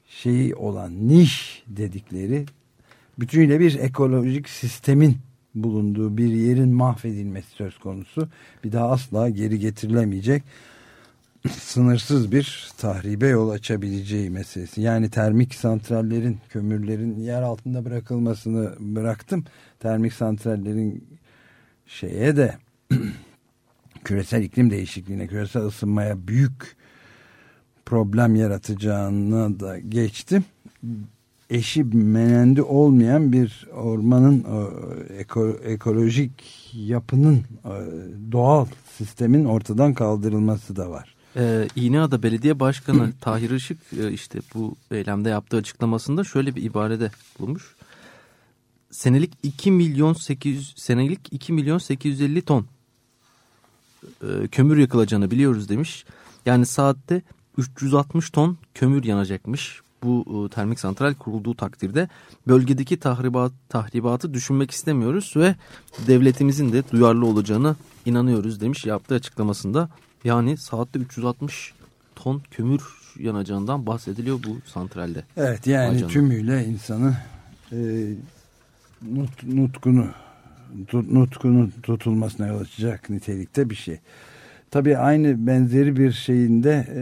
şeyi olan niş dedikleri bütünüyle bir ekolojik sistemin bulunduğu bir yerin mahvedilmesi söz konusu. Bir daha asla geri getirilemeyecek sınırsız bir tahribe yol açabileceği meselesi. Yani termik santrallerin, kömürlerin yer altında bırakılmasını bıraktım. Termik santrallerin şeye de küresel iklim değişikliğine, küresel ısınmaya büyük problem yaratacağına da geçtim. Eşi menendi olmayan bir ormanın eko, ekolojik yapının, doğal sistemin ortadan kaldırılması da var. Ee, İğneada Belediye Başkanı Tahir Işık işte bu eylemde yaptığı açıklamasında şöyle bir ibarede bulmuş. Senelik iki milyon sekiz yüz senelik iki milyon sekiz yüz elli ton e, kömür yakılacağını biliyoruz demiş. Yani saatte üç yüz altmış ton kömür yanacakmış. Bu e, termik santral kurulduğu takdirde bölgedeki tahribat, tahribatı düşünmek istemiyoruz ve devletimizin de duyarlı olacağını inanıyoruz demiş yaptığı açıklamasında. Yani saatte üç yüz altmış ton kömür yanacağından bahsediliyor bu santralde. Evet, yani Ajanın. Tümüyle insanı e, nut, nutkunu tut, nutkunun tutulmasına yol açacak nitelikte bir şey. Tabii aynı benzeri bir şeyinde e,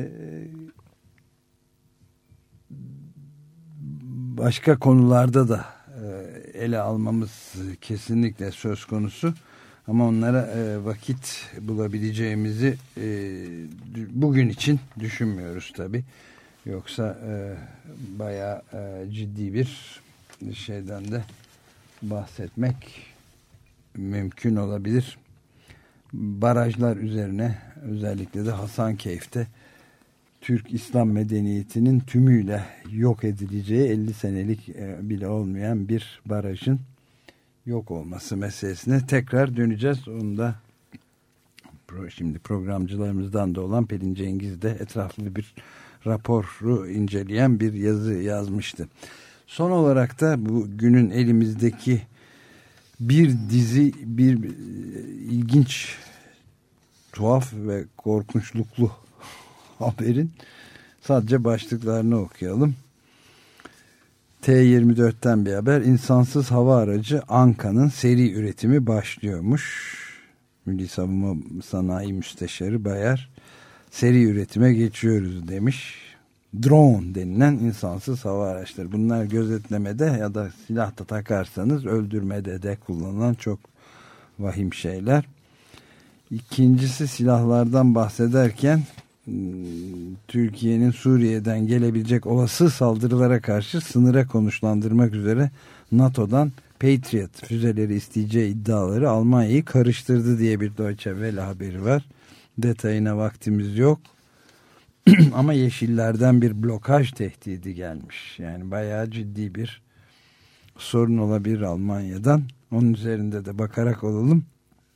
başka konularda da e, ele almamız kesinlikle söz konusu. Ama onlara e, vakit bulabileceğimizi e, bugün için düşünmüyoruz tabii. Yoksa e, bayağı e, ciddi bir şeyden de bahsetmek mümkün olabilir. Barajlar üzerine, özellikle de Hasankeyf'te Türk İslam medeniyetinin tümüyle yok edileceği elli senelik e, bile olmayan bir barajın yok olması meselesine tekrar döneceğiz. Onu da şimdi programcılarımızdan da olan Pelin Cengiz de etraflı bir raporu inceleyen bir yazı yazmıştı. Son olarak da bu günün elimizdeki bir dizi, bir ilginç, tuhaf ve korkunçluklu haberin sadece başlıklarını okuyalım. T yirmi dört'ten bir haber. İnsansız hava aracı Anka'nın seri üretimi başlıyormuş. Milli Savunma Sanayi Müsteşarı Bayar, seri üretime geçiyoruz demiş. Drone denilen insansız hava araçları. Bunlar gözetlemede ya da silahta takarsanız öldürmede de kullanılan çok vahim şeyler. İkincisi, silahlardan bahsederken Türkiye'nin Suriye'den gelebilecek olası saldırılara karşı sınıra konuşlandırmak üzere NATO'dan Patriot füzeleri isteyeceği iddiaları Almanya'yı karıştırdı diye bir Deutsche Welle haberi var. Detayına vaktimiz yok. Ama Yeşillerden bir blokaj tehdidi gelmiş. Yani bayağı ciddi bir sorun olabilir Almanya'dan. Onun üzerinde de bakarak olalım.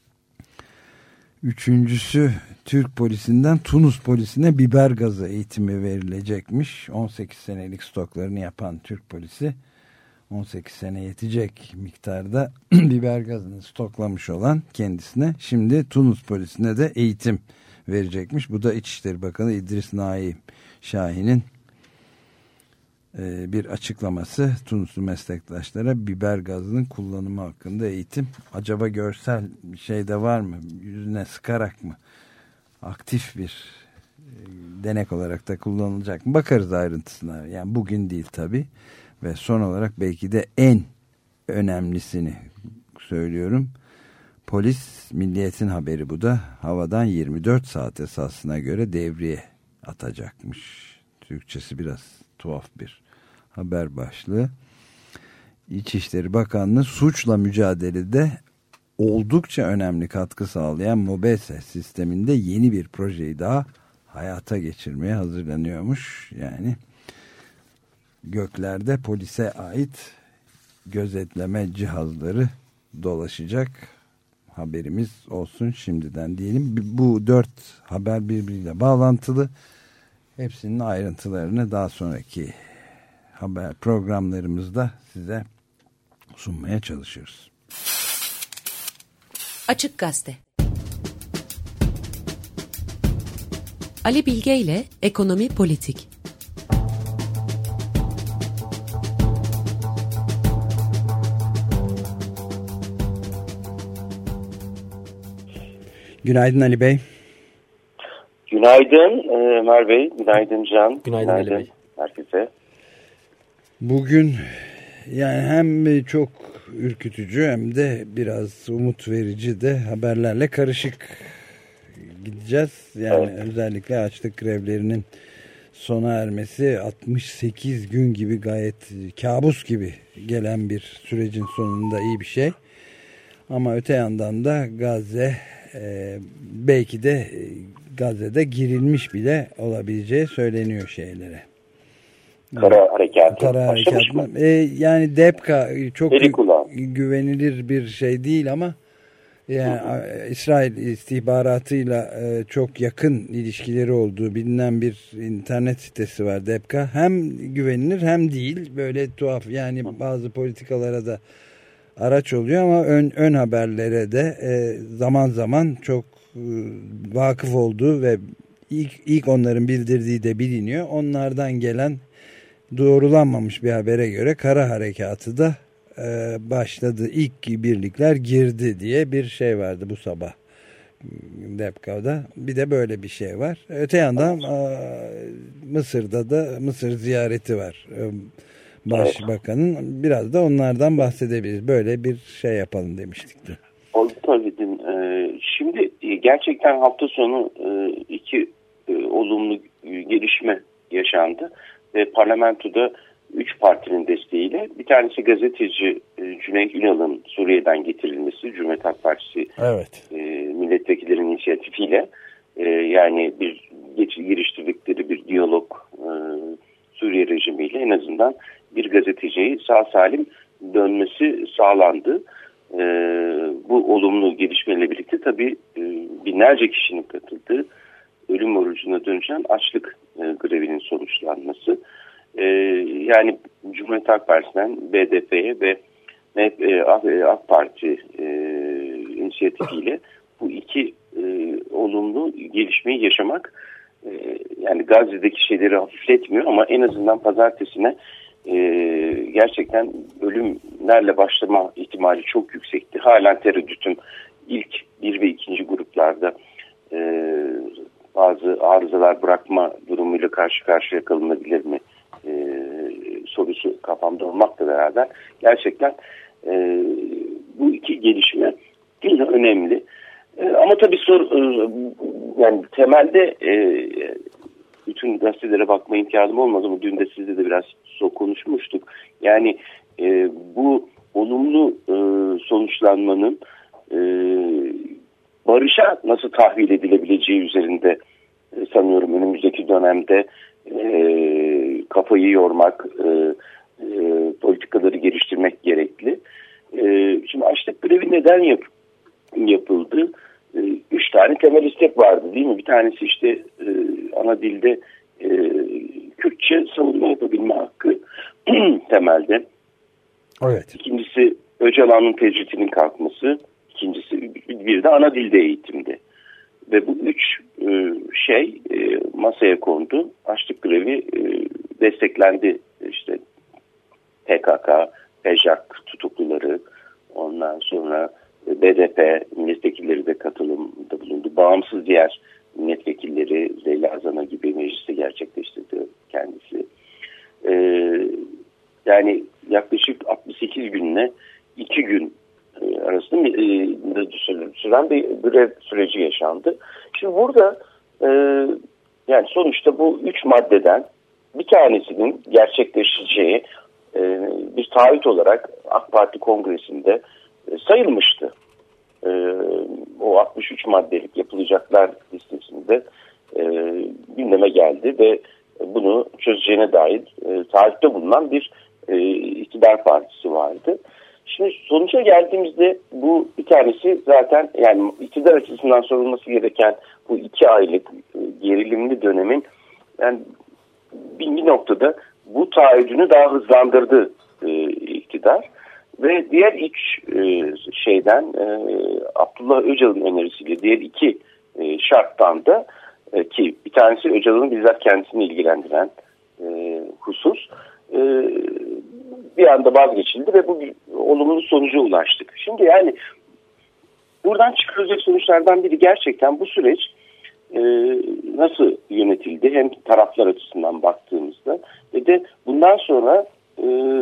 Üçüncüsü, Türk polisinden Tunus polisine biber gazı eğitimi verilecekmiş. on sekiz senelik stoklarını yapan Türk polisi on sekiz sene yetecek miktarda biber gazını stoklamış olan kendisine şimdi Tunus polisine de eğitim verecekmiş. Bu da İçişleri Bakanı İdris Naim Şahin'in e, bir açıklaması. Tunuslu meslektaşlara biber gazının kullanımı hakkında eğitim. Acaba görsel bir şey de var mı? Yüzüne sıkarak mı? Aktif bir e, denek olarak da kullanılacak mı? Bakarız ayrıntısına. Yani bugün değil tabii. Ve son olarak belki de en önemlisini söylüyorum. Polis, Milliyet'in haberi bu da, havadan yirmi dört saat esasına göre devriye atacakmış. Türkçesi biraz tuhaf bir haber başlığı. İçişleri Bakanlığı suçla mücadelede oldukça önemli katkı sağlayan MOBESE sisteminde yeni bir projeyi daha hayata geçirmeye hazırlanıyormuş. Yani göklerde polise ait gözetleme cihazları dolaşacak. Haberimiz olsun şimdiden diyelim. Bu dört haber birbiriyle bağlantılı. Hepsinin ayrıntılarını daha sonraki haber programlarımızda size sunmaya çalışıyoruz. Açık Gazete. Ali Bilge ile Ekonomi Politik. Günaydın Ali Bey. Günaydın Ömer Bey, günaydın Can. Günaydın, günaydın Ali Bey. Herkese. Bugün yani hem çok ürkütücü hem de biraz umut verici de haberlerle karışık gideceğiz. Yani evet. Özellikle açlık grevlerinin sona ermesi altmış sekiz gün gibi gayet kabus gibi gelen bir sürecin sonunda iyi bir şey. Ama öte yandan da Gazze e, belki de Gazze'de girilmiş bile olabileceği söyleniyor şeylere. Kara harekatı. Kara harekatı. E, yani D E P K çok gü- güvenilir bir şey değil ama yani hı hı. İsrail istihbaratıyla e, çok yakın ilişkileri olduğu bilinen bir internet sitesi var D E P K. Hem güvenilir hem değil. Böyle tuhaf yani bazı politikalara da araç oluyor ama ön, ön haberlere de e, zaman zaman çok e, vakıf olduğu ve ilk, ilk onların bildirdiği de biliniyor. Onlardan gelen doğrulanmamış bir habere göre kara harekatı da e, başladı. İlk birlikler girdi diye bir şey vardı bu sabah D E P K'da. Bir de böyle bir şey var. Öte yandan e, Mısır'da da Mısır ziyareti var. E, Başbakanın biraz da onlardan bahsedebiliriz. Böyle bir şey yapalım demiştik de. Oldu tabii. Şimdi gerçekten hafta sonu iki olumlu gelişme yaşandı. Ve parlamentoda üç partinin desteğiyle bir tanesi gazeteci Cüneyt Ünal'ın Suriye'den getirilmesi, Cumhuriyet Halk Partisi evet. milletvekillerinin inisiyatifiyle yani bir giriştirdikleri bir diyalog Suriye rejimiyle en azından bir gazeteciyi sağ salim dönmesi sağlandı. Ee, bu olumlu gelişmeyle birlikte tabii e, binlerce kişinin katıldığı ölüm orucuna dönüşen açlık e, grevinin sonuçlanması. E, yani Cumhuriyet Halk Partisi'nden B D P'ye ve e, AK Parti e, inisiyatifiyle bu iki e, olumlu gelişmeyi yaşamak e, yani Gazze'deki şeyleri hafifletmiyor ama en azından pazartesine Ee, gerçekten ölümlerle başlama ihtimali çok yüksekti. Halen tereddütüm ilk bir ve ikinci gruplarda e, bazı arızalar bırakma durumuyla karşı karşıya kalınabilir mi e, sorusu kafamda olmakla beraber gerçekten e, bu iki gelişme yine önemli. E, ama tabii sor, e, yani temelde e, bütün gazetelere bakma imkanım olmadı ama dün de sizle de biraz so konuşmuştuk. Yani e, bu olumlu e, sonuçlanmanın e, barışa nasıl tahvil edilebileceği üzerinde e, sanıyorum önümüzdeki dönemde e, kafayı yormak, e, e, politikaları geliştirmek gerekli. E, şimdi açlık grevi neden yap yapıldı? E, üç tane temel istek vardı değil mi? Bir tanesi işte e, ana dilde e, Kürtçe savunma yapabilme hakkı temelde. Evet. İkincisi Öcalan'ın tecritinin kalkması. İkincisi bir de ana dilde eğitimde. Ve bu üç e, şey e, masaya kondu. Açlık grevi e, desteklendi. İşte P K K, P J A K tutukluları, ondan sonra B D P milletvekilleri de katılımda bulundu. Bağımsız diğer milletvekilleri Leyla Zana gibi mecliste gerçekleştirdi kendisi. Ee, yani yaklaşık altmış sekiz günle iki gün e, arasında e, süren bir grev süreci yaşandı. Şimdi burada e, yani sonuçta bu üç maddeden bir tanesinin gerçekleşeceği e, bir taahhüt olarak AK Parti Kongresi'nde e, sayılmıştı. E, o altmış üç maddelik yapılacaklar listesinde e, gündeme geldi ve bunu çözeceğine dair e, taahhütte bulunan bir e, iktidar partisi vardı. Şimdi sonuca geldiğimizde bu bir tanesi zaten yani iktidar açısından sorulması gereken bu iki aylık e, gerilimli dönemin yani bir, bir noktada bu taahhüdünü daha hızlandırdı e, iktidar. Ve diğer üç e, şeyden e, Abdullah Öcalan'ın önerisiyle diğer iki e, şarttan da e, ki bir tanesi Öcalan'ın bizzat kendisini ilgilendiren e, husus e, bir anda vazgeçildi ve bu olumlu sonuca ulaştık. Şimdi yani buradan çıkarılacak sonuçlardan biri gerçekten bu süreç e, nasıl yönetildi, hem taraflar açısından baktığımızda ve de bundan sonra e,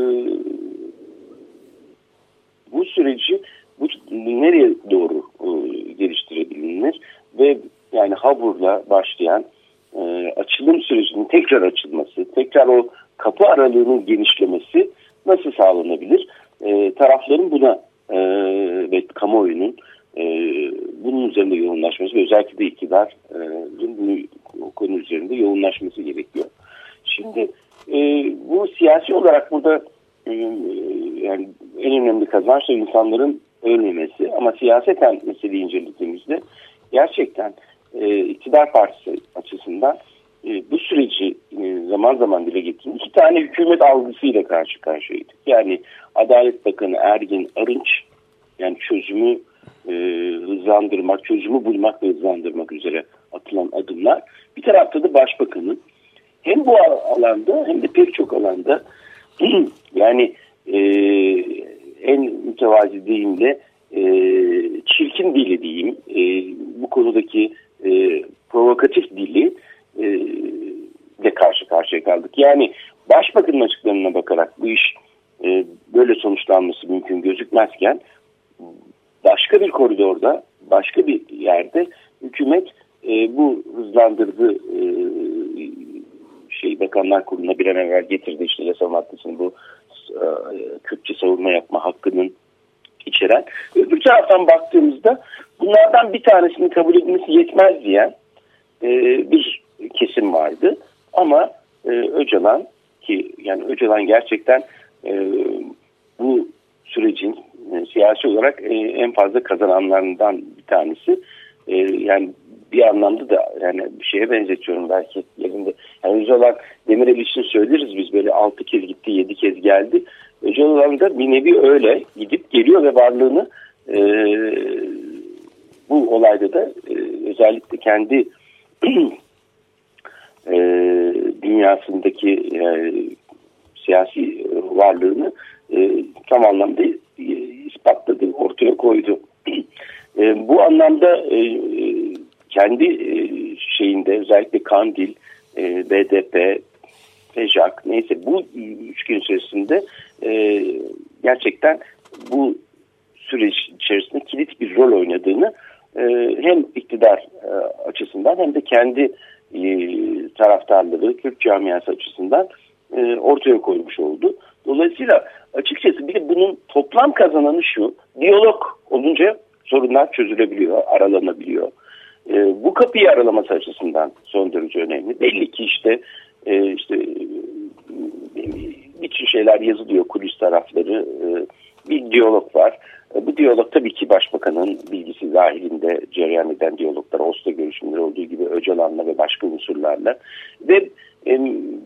bu süreci bu, nereye doğru e, geliştirebilir ve yani Habur'la başlayan e, açılım sürecinin tekrar açılması, tekrar o kapı aralığının genişlemesi nasıl sağlanabilir? E, tarafların buna e, ve kamuoyunun e, bunun üzerinde yoğunlaşması ve özellikle de iktidarın bu, bu konu üzerinde yoğunlaşması gerekiyor. Şimdi e, bu siyasi olarak burada e, yani en önemli kazanç da insanların ölmemesi, ama siyaseten meseleyi incelediğimizde gerçekten e, iktidar partisi açısından e, bu süreci e, zaman zaman dile getirdiğimiz iki tane hükümet algısıyla karşı karşıyaydık. Yani Adalet Bakanı Ergin Arınç, yani çözümü e, hızlandırmak, çözümü bulmak ve hızlandırmak üzere atılan adımlar. Bir tarafta da Başbakanın hem bu alanda hem de pek çok alanda yani e, en mütevazi deyimle e, çirkin dili diyeyim, e, bu konudaki e, provokatif dili e, de karşı karşıya kaldık. Yani Başbakanın açıklamalarına bakarak bu iş e, böyle sonuçlanması mümkün gözükmezken başka bir koridorda, başka bir yerde hükümet e, bu hızlandırdı e, şey Bakanlar Kurulu'na bir an evvel getirdi, işte yasa maddesini, bu e, Kürtçe savunma yapma hakkının içeren. Öbür taraftan baktığımızda bunlardan bir tanesinin kabul edilmesi yetmez diyen e, bir kesim vardı. Ama e, Öcalan, ki yani Öcalan gerçekten e, bu sürecin e, siyasi olarak e, en fazla kazananlarından bir tanesi. E, yani bir anlamda da yani bir şeye benzetiyorum belki yerinde. Yani Öcalan, Demirel için söyleriz biz, böyle altı kez gitti, yedi kez geldi. Öcalan da bir nevi öyle gidip geliyor ve varlığını e, bu olayda da e, özellikle kendi e, dünyasındaki e, siyasi varlığını e, tam anlamda e, ispatladı, ortaya koydu. E, bu anlamda e, kendi e, şeyinde özellikle Kandil, e, B D P, Pejak, neyse bu üçgen içerisinde e, gerçekten bu süreç içerisinde kilit bir rol oynadığını e, hem iktidar e, açısından hem de kendi e, taraftarları, Kürt camiası açısından e, ortaya koymuş oldu. Dolayısıyla açıkçası bir de bunun toplam kazananı şu: diyalog olunca sorunlar çözülebiliyor, aralanabiliyor. E, bu kapıyı aralaması açısından son derece önemli. Belli ki işte e, işte bütün şeyler yazılıyor, kulis tarafları, e, bir diyalog var. E, bu diyalog tabii ki Başbakanın bilgisi dahilinde cereyan eden diyaloglar, Oslo görüşmeleri olduğu gibi Öcalan'la ve başka unsurlarla ve e,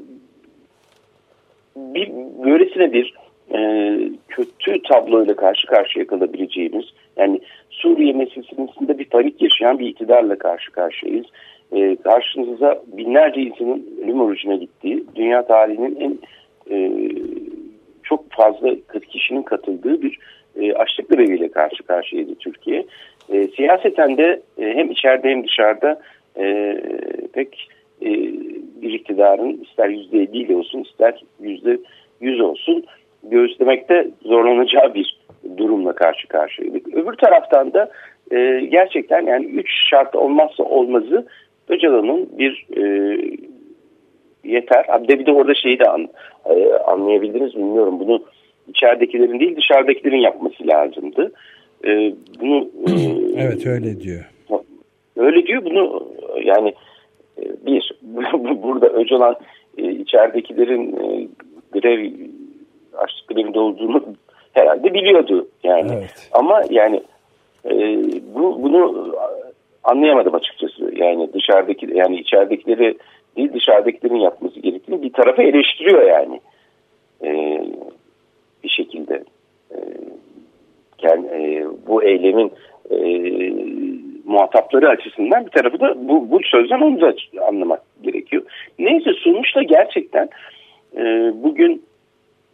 bir böylesine bir e, kötü tabloyla karşı karşıya kalabileceğimiz, yani Suriye meselesinde bir panik yaşayan bir iktidarla karşı karşıyayız. E, karşınıza binlerce insanın ölüm orucuna gittiği, dünya tarihinin en e, çok fazla kırk kişinin katıldığı bir e, açlık greviyle karşı karşıyaydı Türkiye. E, siyaseten de e, hem içeride hem dışarıda e, pek e, bir iktidarın ister yüzde elli ile olsun ister yüzde yüz olsun göğüslemekte zorlanacağı bir durumla karşı karşıyaydık. Öbür taraftan da e, gerçekten yani üç şart olmazsa olmazı Öcalan'ın bir e, yeter. Abi bir de orada şeyi de an, e, anlayabildiniz bilmiyorum. Bunu içeridekilerin değil dışarıdakilerin yapması lazımdı. E, bunu e, evet öyle diyor. Öyle diyor. Bunu yani e, bir burada Öcalan e, içeridekilerin e, grev açlık grevinde olduğunu herhalde biliyordu yani. Evet. Ama yani e, bu bunu anlayamadım açıkçası. Yani dışarıdaki yani içeridekileri değil dışarıdakilerin yapması gerektiğini bir tarafa eleştiriyor yani. E, bir şekilde e, yani e, bu eylemin e, muhatapları açısından bir tarafı da bu, bu sözden onu da anlamak gerekiyor. Neyse sonuçta gerçekten e, bugün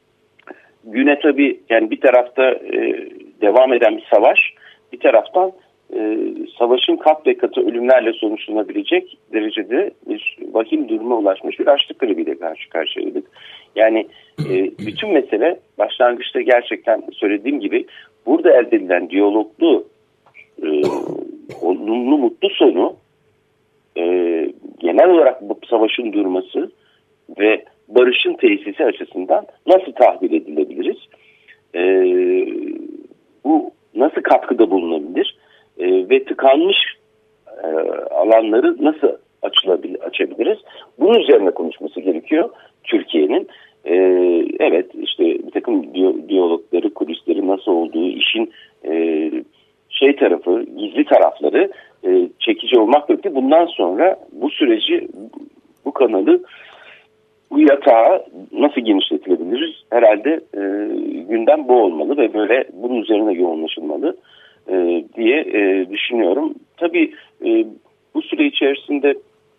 güne tabii yani bir tarafta e, devam eden bir savaş, bir taraftan e, savaşın kat ve katı ölümlerle sonuçlanabilecek derecede bir vahim duruma ulaşmış bir açlık greviyle karşı karşıyaydık. Yani e, bütün mesele başlangıçta gerçekten söylediğim gibi burada elde edilen diyaloglu e, olumlu mutlu sonu e, genel olarak bu savaşın durması ve barışın tesisi açısından nasıl tahvil edilebiliriz? E, bu nasıl katkıda bulunabilir? E, ve tıkanmış e, alanları nasıl açılabilir, açabiliriz? Bunun üzerine konuşması gerekiyor Türkiye'nin. E, evet işte bir takım diyalogları, kulisleri nasıl olduğu, işin e, şey tarafı, gizli tarafları e, çekici olmak birlikte bundan sonra bu süreci, bu kanalı, bu yatağı nasıl genişletilebiliriz? Herhalde e, gündem bu olmalı ve böyle bunun üzerine yoğunlaşılmalı e, diye e, düşünüyorum. Tabii e, bu süre içerisinde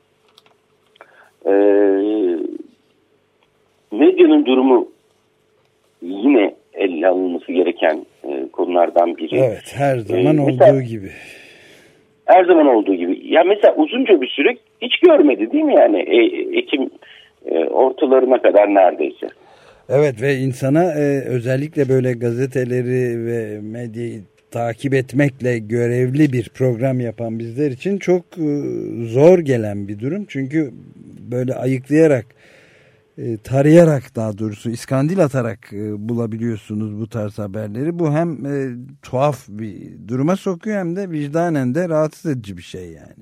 e, medyanın durumu yine ele alınması gereken e, konulardan biri. Evet, her zaman e, olduğu mesela, gibi. Her zaman olduğu gibi. Ya mesela uzunca bir süre hiç görmedi değil mi yani e, Ekim e, ortalarına kadar neredeyse. Evet ve insana e, özellikle böyle gazeteleri ve medyayı takip etmekle görevli bir program yapan bizler için çok e, zor gelen bir durum. Çünkü böyle ayıklayarak, e, tarayarak daha doğrusu iskandil atarak e, bulabiliyorsunuz bu tarz haberleri. Bu hem e, tuhaf bir duruma sokuyor hem de vicdanen de rahatsız edici bir şey yani.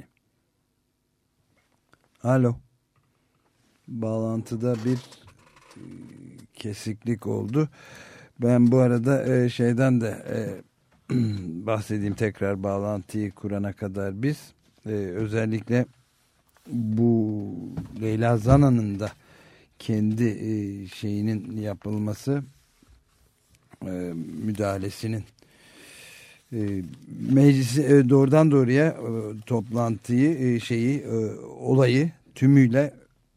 Alo. Bağlantıda bir e, kesiklik oldu. Ben bu arada e, şeyden de e, bahsedeyim tekrar bağlantıyı kurana kadar biz e, özellikle bu Leyla Zana'nın da kendi e, şeyinin yapılması e, müdahalesinin e, meclisi e, doğrudan doğruya e, toplantıyı e, şeyi e, olayı tümüyle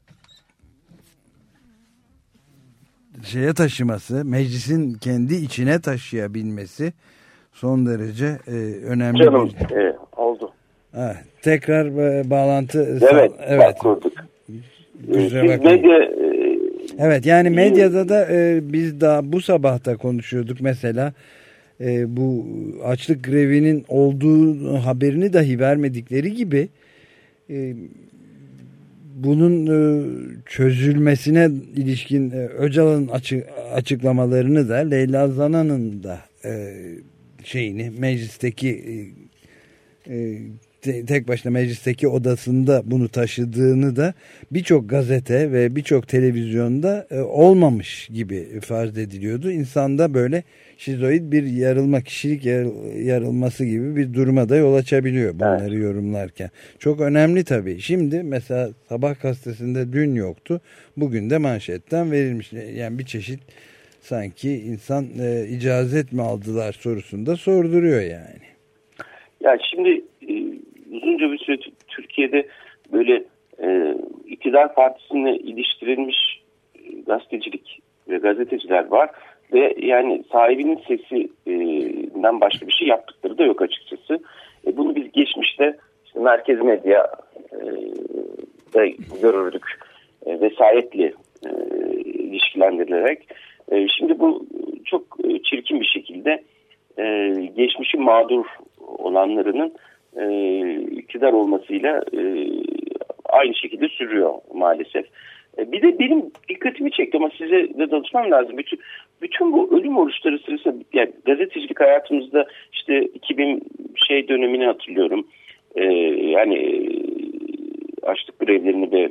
şeye taşıması, meclisin kendi içine taşıyabilmesi son derece e, önemli. Canım, bir... e, oldu. Ha, tekrar e, bağlantı. Evet, evet. kurduk. Kusura Siz bakmayın. medya, e, evet, yani medyada da e, biz daha bu sabah da konuşuyorduk mesela. E, bu açlık grevinin olduğu haberini dahi vermedikleri gibi e, bunun e, çözülmesine ilişkin e, Öcalan'ın açı, açıklamalarını da Leyla Zana'nın da e, şeyini meclisteki e, e, te, tek başına meclisteki odasında bunu taşıdığını da birçok gazete ve birçok televizyonda e, olmamış gibi farz ediliyordu. İnsanda böyle şizoid bir yarılma, kişilik yarılması gibi bir duruma da yol açabiliyor bunları evet. yorumlarken. Çok önemli tabii. Şimdi mesela Sabah gazetesinde dün yoktu. Bugün de manşetten verilmiş. Yani bir çeşit sanki insan e, icazet mi aldılar sorusunu da sorduruyor yani. Ya şimdi e, uzunca bir süre Türkiye'de böyle e, iktidar partisine iliştirilmiş gazetecilik ve gazeteciler var. Ve yani sahibinin sesinden başka bir şey yaptıkları da yok açıkçası. E bunu biz geçmişte işte merkez medya e, da görürdük. E, vesayetle e, ilişkilendirilerek. E, şimdi bu çok çirkin bir şekilde e, geçmişin mağdur olanlarının e, iktidar olmasıyla e, aynı şekilde sürüyor maalesef. Bir de benim dikkatimi çekti ama size de danışmam lazım. Bütün, bütün bu ölüm oruçları sırasında yani gazetecilik hayatımızda işte iki bin şey dönemini hatırlıyorum. Ee, yani açlık grevlerini ve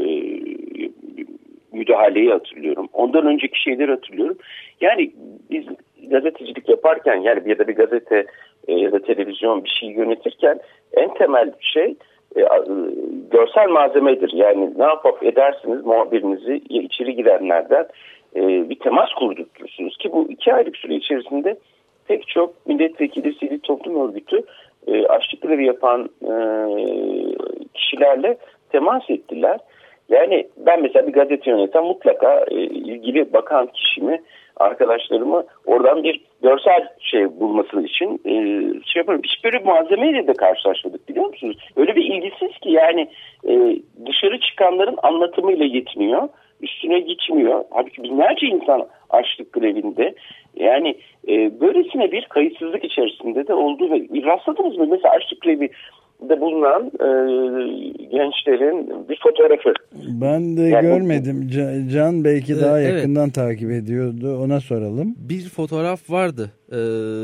müdahaleyi hatırlıyorum. Ondan önceki şeyleri hatırlıyorum. Yani biz gazetecilik yaparken yani ya da bir gazete ya da televizyon bir şey yönetirken en temel şey görsel malzemedir. Yani ne yapıp edersiniz muhabirinizi içeri girenlerden e, bir temas kurdurtursunuz ki bu iki aylık süre içerisinde pek çok milletvekili, sivil toplum örgütü e, açlık grevi yapan e, kişilerle temas ettiler. Yani ben mesela bir gazete yöneten mutlaka e, ilgili bakan kişimi, arkadaşlarımı oradan bir görsel şey bulması için e, şey yapalım. Hiç böyle bir malzemeyle de karşılaşmadık, biliyor musunuz? Öyle bir ilgisiz ki yani e, dışarı çıkanların anlatımıyla yetmiyor. Üstüne gitmiyor. Halbuki binlerce insan açlık grevinde. Yani e, böylesine bir kayıtsızlık içerisinde de oldu ve rastladınız mı? Mesela açlık grevi de bulunan e, gençlerin bir fotoğrafı. Ben de yani, görmedim. Can, Can belki ee, daha yakından evet. takip ediyordu. Ona soralım. Bir fotoğraf vardı. Ee,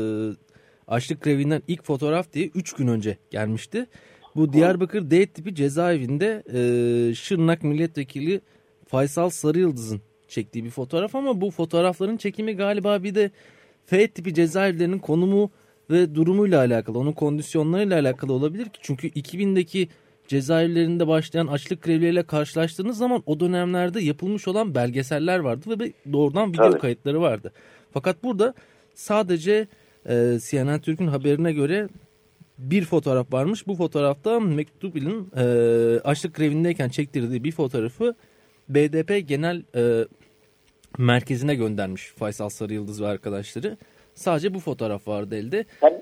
açlık grevinden ilk fotoğraf diye üç gün önce gelmişti. Bu Diyarbakır D tipi cezaevinde e, Şırnak Milletvekili Faysal Sarıyıldız'ın çektiği bir fotoğraf ama bu fotoğrafların çekimi galiba bir de F tipi cezaevlerinin konumu ve durumuyla alakalı, onun kondisyonlarıyla alakalı olabilir ki. Çünkü iki bindeki cezaevlerinde başlayan açlık grevleriyle karşılaştığınız zaman o dönemlerde yapılmış olan belgeseller vardı ve doğrudan video Tabii. kayıtları vardı. Fakat burada sadece e, C N N Türk'ün haberine göre bir fotoğraf varmış. Bu fotoğrafta Mektubil'in e, açlık grevindeyken çektirdiği bir fotoğrafı B D P Genel e, Merkezi'ne göndermiş Faysal Sarıyıldız ve arkadaşları. Sadece bu fotoğraf vardı elde. Yani,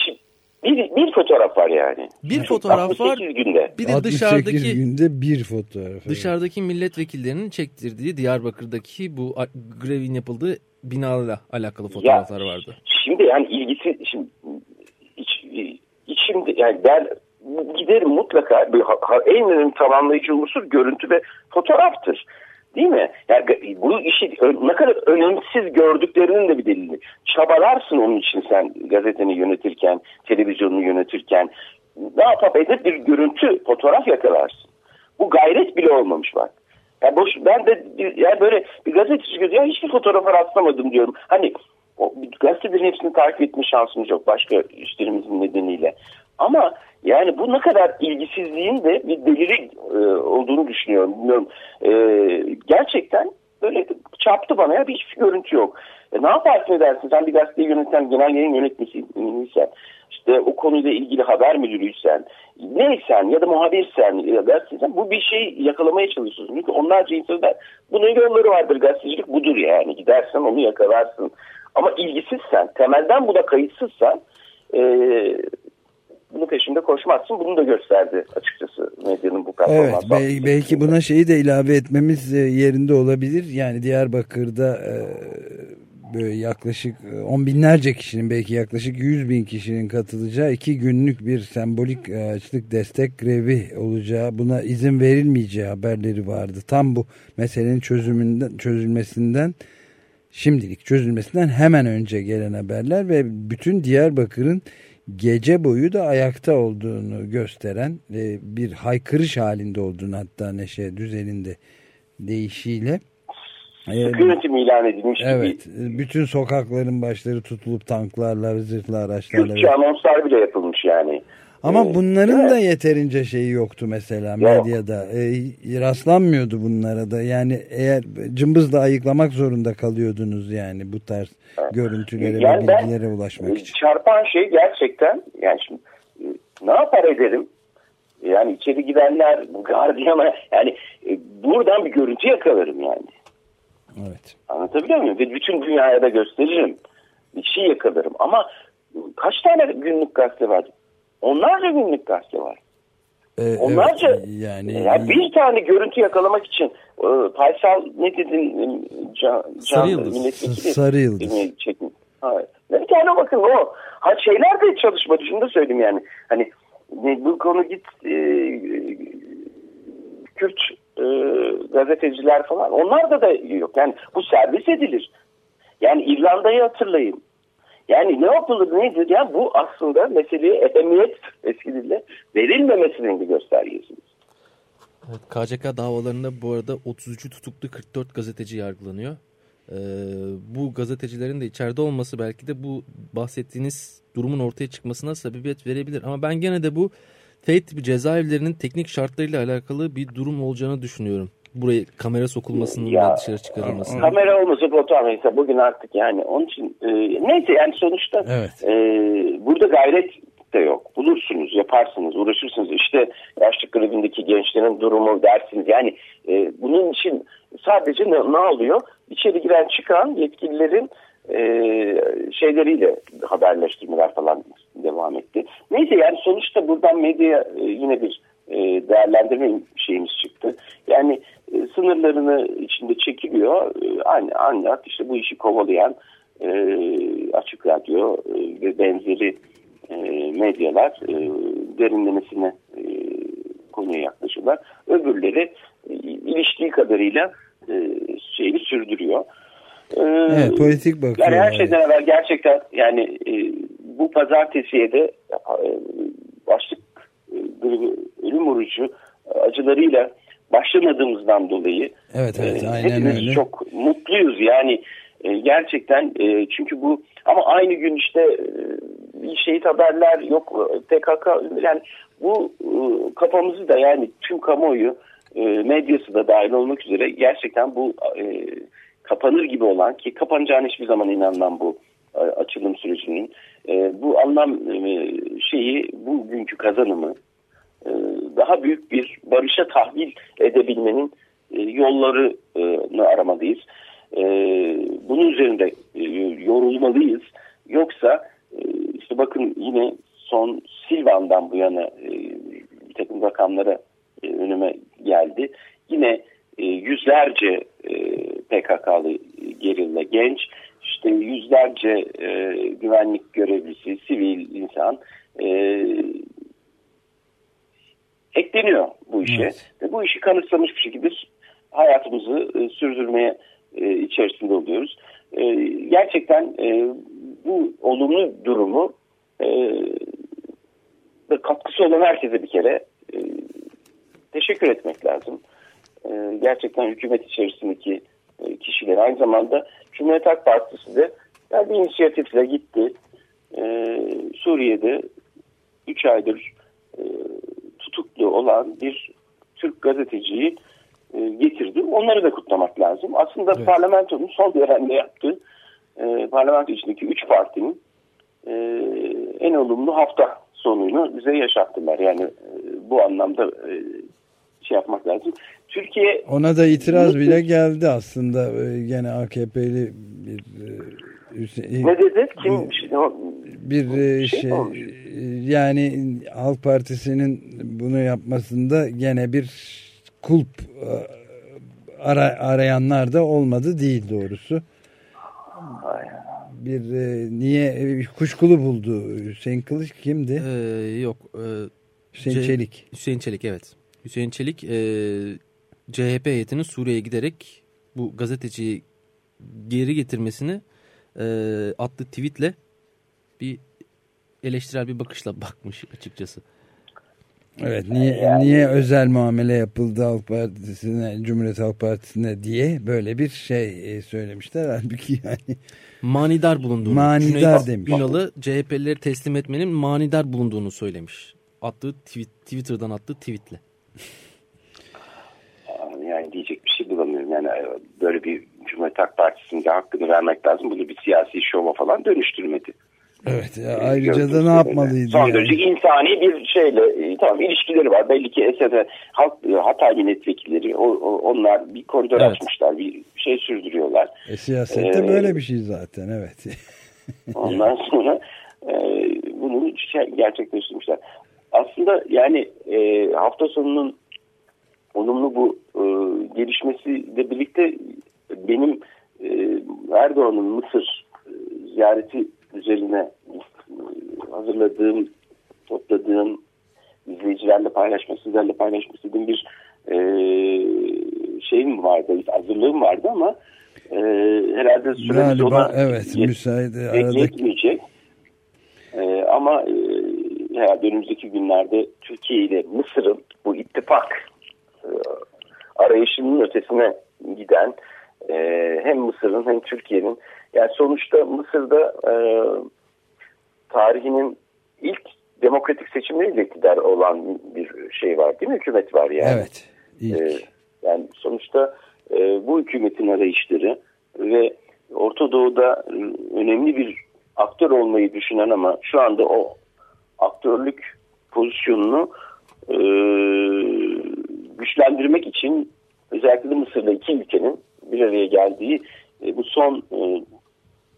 bir, bir fotoğraf var yani. Bir fotoğraf var. Günde. Bir de dışarıdaki günde bir fotoğraf. Dışarıdaki evet. milletvekillerinin çektirdiği Diyarbakır'daki bu grevin yapıldığı binalarla alakalı fotoğraflar ya, vardı. Şimdi yani ilgisi şimdi iç, içimde yani ben giderim mutlaka en önemli tamamlayıcı unsur görüntü ve fotoğraftır. Değil mi? Yani bu işi ne kadar önemsiz gördüklerinin de bir delili. Çabalarsın onun için sen gazeteni yönetirken, televizyonunu yönetirken. Ne yapıp edip bir görüntü, fotoğraf yakalarsın. Bu gayret bile olmamış bak. Yani boş, ben de yani böyle bir gazeteci gözüyle hiçbir fotoğrafa rastlamadım diyorum. Hani o, gazetelerin hepsini takip etme şansımız yok başka işlerimizin nedeniyle. Ama yani bu ne kadar ilgisizliğin de bir delili e, olduğunu düşünüyorum. Bilmiyorum. E, gerçekten böyle çarptı bana ya, bir hiçbir görüntü yok. E, ne yaparsın edersin? Sen bir gazeteyi yöneten, genel yayın yönetmesiysen, işte o konuyla ilgili haber müdürüysen, neysen ya da muhabirsen ya da gazeteciysen bu bir şey yakalamaya çalışıyorsun. Çünkü onlarca insanlar bunun yolları vardır. Gazetecilik budur yani. Gidersen onu yakalarsın. Ama ilgisizsen, temelden buna kayıtsızsan eee bunun peşinde koşmazsın. Bunu da gösterdi açıkçası medyanın bu performansı. Evet, be- belki buna şeyi de ilave etmemiz yerinde olabilir. Yani Diyarbakır'da e, böyle yaklaşık on binlerce kişinin, belki yaklaşık yüz bin kişinin katılacağı iki günlük bir sembolik açlık destek grevi olacağı, buna izin verilmeyeceği haberleri vardı. Tam bu meselenin çözümünden, çözülmesinden şimdilik çözülmesinden hemen önce gelen haberler ve bütün Diyarbakır'ın gece boyu da ayakta olduğunu gösteren e, bir haykırış halinde olduğunu, hatta neşe düzeninde deyişiyle. Sıkı yönetim ilan edilmiş evet, gibi. Bütün sokakların başları tutulup tanklarla, zırhlı araçlarla. Türkçe anonslar bile yapılmış yani. Ama ee, bunların evet. da yeterince şeyi yoktu mesela medyada. E, rastlanmıyordu bunlara da. Yani eğer cımbızla ayıklamak zorunda kalıyordunuz yani bu tarz evet. görüntülere yani ve bilgilere ben, ulaşmak için. Çarpan şey gerçekten yani şimdi ne yapar ederim? Yani içeri gidenler gardiyana yani e, buradan bir görüntü yakalarım yani. Evet. Anlatabiliyor muyum? Ve bütün dünyaya da gösteririm. Bir şey yakalarım. Ama kaç tane günlük gazete var? Onlarca günlük gazete var. Ee, Onlarca evet, yani, yani bir tane görüntü yakalamak için e, Faysal ne dedin? Can, Sarıyıldız. Sarıyıldız. Evet. Bir tane bakın o. Ha, şeyler de çalışmadı. Şunu da söyleyeyim yani. Hani bu konu git e, Kürt e, gazeteciler falan. Onlarda da yok. Yani bu servis edilir. Yani İrlanda'yı hatırlayın. Yani ne yapılır nedir? Yani bu aslında meseleye ehemmiyet eski dille verilmemesinin bir göstergesi. Evet, K C K davalarında bu arada otuz üçü tutuklu, kırk dört gazeteci yargılanıyor. Ee, bu gazetecilerin de içeride olması belki de bu bahsettiğiniz durumun ortaya çıkmasına sebebiyet verebilir. Ama ben gene de bu F tipi cezaevlerinin teknik şartlarıyla alakalı bir durum olacağını düşünüyorum. Buraya kamera sokulmasının ya, dışarı çıkarılmasının. Kamera olmasa fotoğrafıysa bugün artık yani onun için e, neyse yani sonuçta evet. e, burada gayret de yok. Bulursunuz, yaparsınız, uğraşırsınız. İşte açlık grevindeki gençlerin durumu dersiniz. Yani e, bunun için sadece ne, ne oluyor? İçeri giren çıkan yetkililerin e, şeyleriyle haberleştirmeler falan devam etti. Neyse yani sonuçta buradan medyaya e, yine bir e, değerlendirme şeyimiz çıktı. Yani e, sınırlarını içinde çekiliyor. E, ancak işte bu işi kovalayan e, Açık Radyo e, ve benzeri e, medyalar e, derinlemesine e, konuya yaklaşıyorlar. Öbürleri e, iliştiği kadarıyla e, şeyini sürdürüyor. E, evet, politik bakıyor. Yani her şeyden evvel gerçekten yani e, bu pazartesiye de e, başlık e, ölüm vurucu acılarıyla başlamadığımızdan dolayı evet, evet, e, aynen hepimiz öyle. çok mutluyuz. Yani e, gerçekten e, çünkü bu ama aynı gün işte e, bir şehit haberler yok P K K yani bu e, kafamızı da yani tüm kamuoyu e, medyası da dahil olmak üzere gerçekten bu e, kapanır gibi olan ki kapanacağına hiçbir zaman inanmam bu e, açılım sürecinin e, bu anlam e, şeyi bugünkü kazanımı e, daha büyük bir barışa tahvil edebilmenin e, yollarını aramalıyız. E, bunun üzerinde e, yorulmalıyız. Yoksa e, işte bakın yine son Silvan'dan bu yana e, bir takım rakamlara e, önüme geldi. Yine e, yüzlerce e, P K K'lı gerilla genç, işte yüzlerce e, güvenlik görevlisi, sivil insan e, ekleniyor bu işe. Evet. Ve bu işi kanıtsamış bir şekilde hayatımızı e, sürdürmeye e, içerisinde oluyoruz. E, gerçekten e, bu olumlu durumu e, katkısı olan herkese bir kere e, teşekkür etmek lazım. E, gerçekten hükümet içerisindeki e, kişiler aynı zamanda Cumhuriyet Halk Partisi de yani bir inisiyatifle gitti. E, Suriye'de üç aydır e, tutuklu olan bir Türk gazeteciyi e, getirdi. Onları da kutlamak lazım. Aslında evet. Parlamentonun son dönemde yaptığı e, parlamento içindeki üç partinin e, en olumlu hafta sonunu bize yaşattılar. Yani e, bu anlamda e, şey yapmak lazım. Türkiye ona da itiraz bile geldi aslında. E, gene A K P'li bir e, Hüseyin, ne dedi? Kim? Bir, bir şey, şey yani Halk Partisi'nin bunu yapmasında gene bir kulp ara, arayanlar da olmadı değil doğrusu. Bir e, niye bir kuşkulu buldu. Hüseyin Kılıç kimdi? Ee, yok. E, Hüseyin C Çelik. Hüseyin Çelik evet. Hüseyin Çelik e, C H P heyetinin Suriye'ye giderek bu gazeteciyi geri getirmesini e, attığı tweetle bir eleştirel bir bakışla bakmış açıkçası. Evet, niye yani, niye özel muamele yapıldı Halk Partisi'ne, Cumhuriyet Halk Partisi'ne diye böyle bir şey söylemişler. Halbuki yani manidar bulunduğunu. Manidar Cüneyt demiş. Ünal'ı C H P'lileri teslim etmenin manidar bulunduğunu söylemiş. Attığı tweet, Twitter'dan attığı tweetle. Yani diyecek bir şey bulamıyorum. Yani böyle bir Cumhuriyet Halk Partisi'nin de hakkını vermek lazım. Bunu bir siyasi şova falan dönüştürmedi. Evet. Ya, ayrıca da ne yapmalıydı? Son derece yani insani bir şeyle tamam ilişkileri var. Belli ki Esed'e halk, Hatay milletvekilleri o, o, onlar bir koridor evet. açmışlar. Bir şey sürdürüyorlar. E, siyasette ee, böyle bir şey zaten. Evet. Ondan sonra e, bunu şey, gerçekleştirmişler. Aslında yani e, hafta sonunun olumlu bu e, gelişmesiyle birlikte benim e, Erdoğan'ın Mısır e, ziyareti üzerine e, hazırladığım, topladığım, izleyicilerle paylaşmak, sizlerle paylaşmak istediğim bir e, şeyim vardı, hazırlığım vardı ama e, herhalde süremiz ona evet, yet, müsaade, yetmeyecek. E, ama e, herhalde önümüzdeki günlerde Türkiye ile Mısır'ın bu ittifak e, arayışının ötesine giden e, hem Mısır'ın hem Türkiye'nin yani sonuçta Mısır'da e, tarihinin ilk demokratik seçimleriyle iktidar olan bir şey var değil mi? Hükümet var yani. Evet. İlk. E, yani sonuçta e, bu hükümetin arayışları ve Orta Doğu'da önemli bir aktör olmayı düşünen ama şu anda o aktörlük pozisyonunu e, güçlendirmek için özellikle de Mısır'da iki ülkenin bir araya geldiği e, bu son e,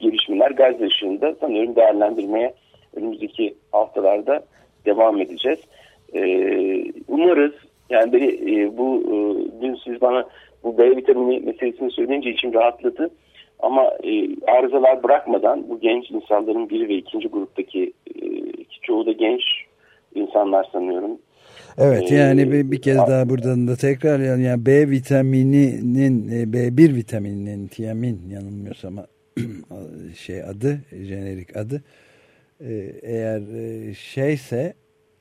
gelişmeler Gazze ışığında sanıyorum değerlendirmeye önümüzdeki haftalarda devam edeceğiz. Ee, umarız yani beni, e, bu e, dün siz bana bu B vitamini meselesini söyleyince içim rahatladı. Ama e, arızalar bırakmadan bu genç insanların biri ve ikinci gruptaki e, çoğu da genç insanlar sanıyorum. Evet yani bir, bir kez daha buradan da tekrar yani, yani B vitamininin B bir vitamininin tiamin yanılmıyorsam şey adı jenerik adı eğer şeyse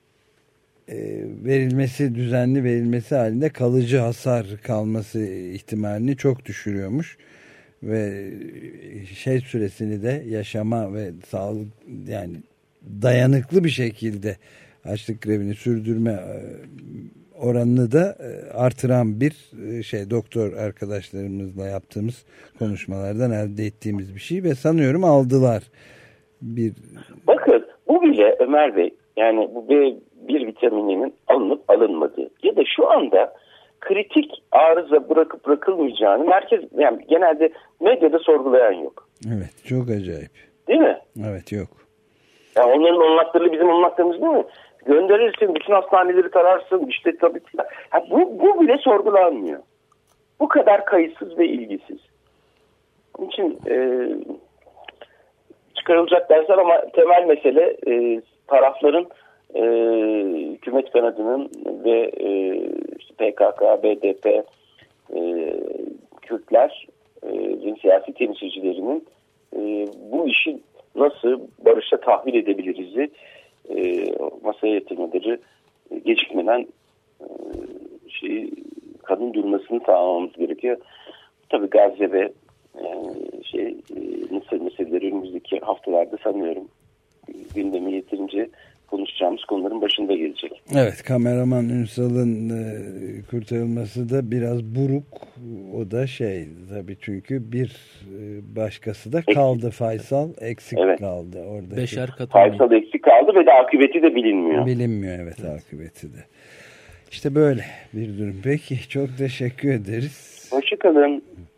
verilmesi düzenli verilmesi halinde kalıcı hasar kalması ihtimalini çok düşürüyormuş ve şey süresini de yaşama ve sağlık yani dayanıklı bir şekilde açlık grevini sürdürme oranını da artıran bir şey doktor arkadaşlarımızla yaptığımız konuşmalardan elde ettiğimiz bir şey ve sanıyorum aldılar bir. Bakın bu bile Ömer Bey yani bu B bir vitamininin alınıp alınmadığı ya da şu anda kritik arıza bırakıp bırakılmayacağını merkez yani genelde medyada sorgulayan yok. Evet çok acayip. Değil mi? Evet yok. Yani onların anlattığı bizim anlattığımız değil mi? Gönderirsin, bütün hastaneleri tararsın, işte tabii. Yani bu, bu bile sorgulanmıyor. Bu kadar kayıtsız ve ilgisiz. Onun için e, çıkarılacak dersler ama temel mesele e, tarafların e, hükümet kanadının ve e, işte P K K, B D P, e, Kürtler, e, siyasi temsilcilerinin e, bu işi nasıl barışa tahvil edebiliriz e, masaya yatırmaları e, gecikmeden e, şeyi, kadın durmasını sağlamamız gerekiyor. Tabii Gazze ve e, şey e, Mısır meseleleri önümüzdeki haftalarda sanıyorum gündeme yeterince konuşacağımız konuların başında gelecek. Evet, kameraman Ünsal'ın e, kurtarılması da biraz buruk. O da şey tabii çünkü bir e, başkası da kaldı. Faysal eksik evet. kaldı. Oradaki. Beşer katı. Faysal eksik kaldı ve de akıbeti de bilinmiyor. Bilinmiyor evet, evet akıbeti de. İşte böyle bir durum. Peki çok teşekkür ederiz. Hoşçakalın.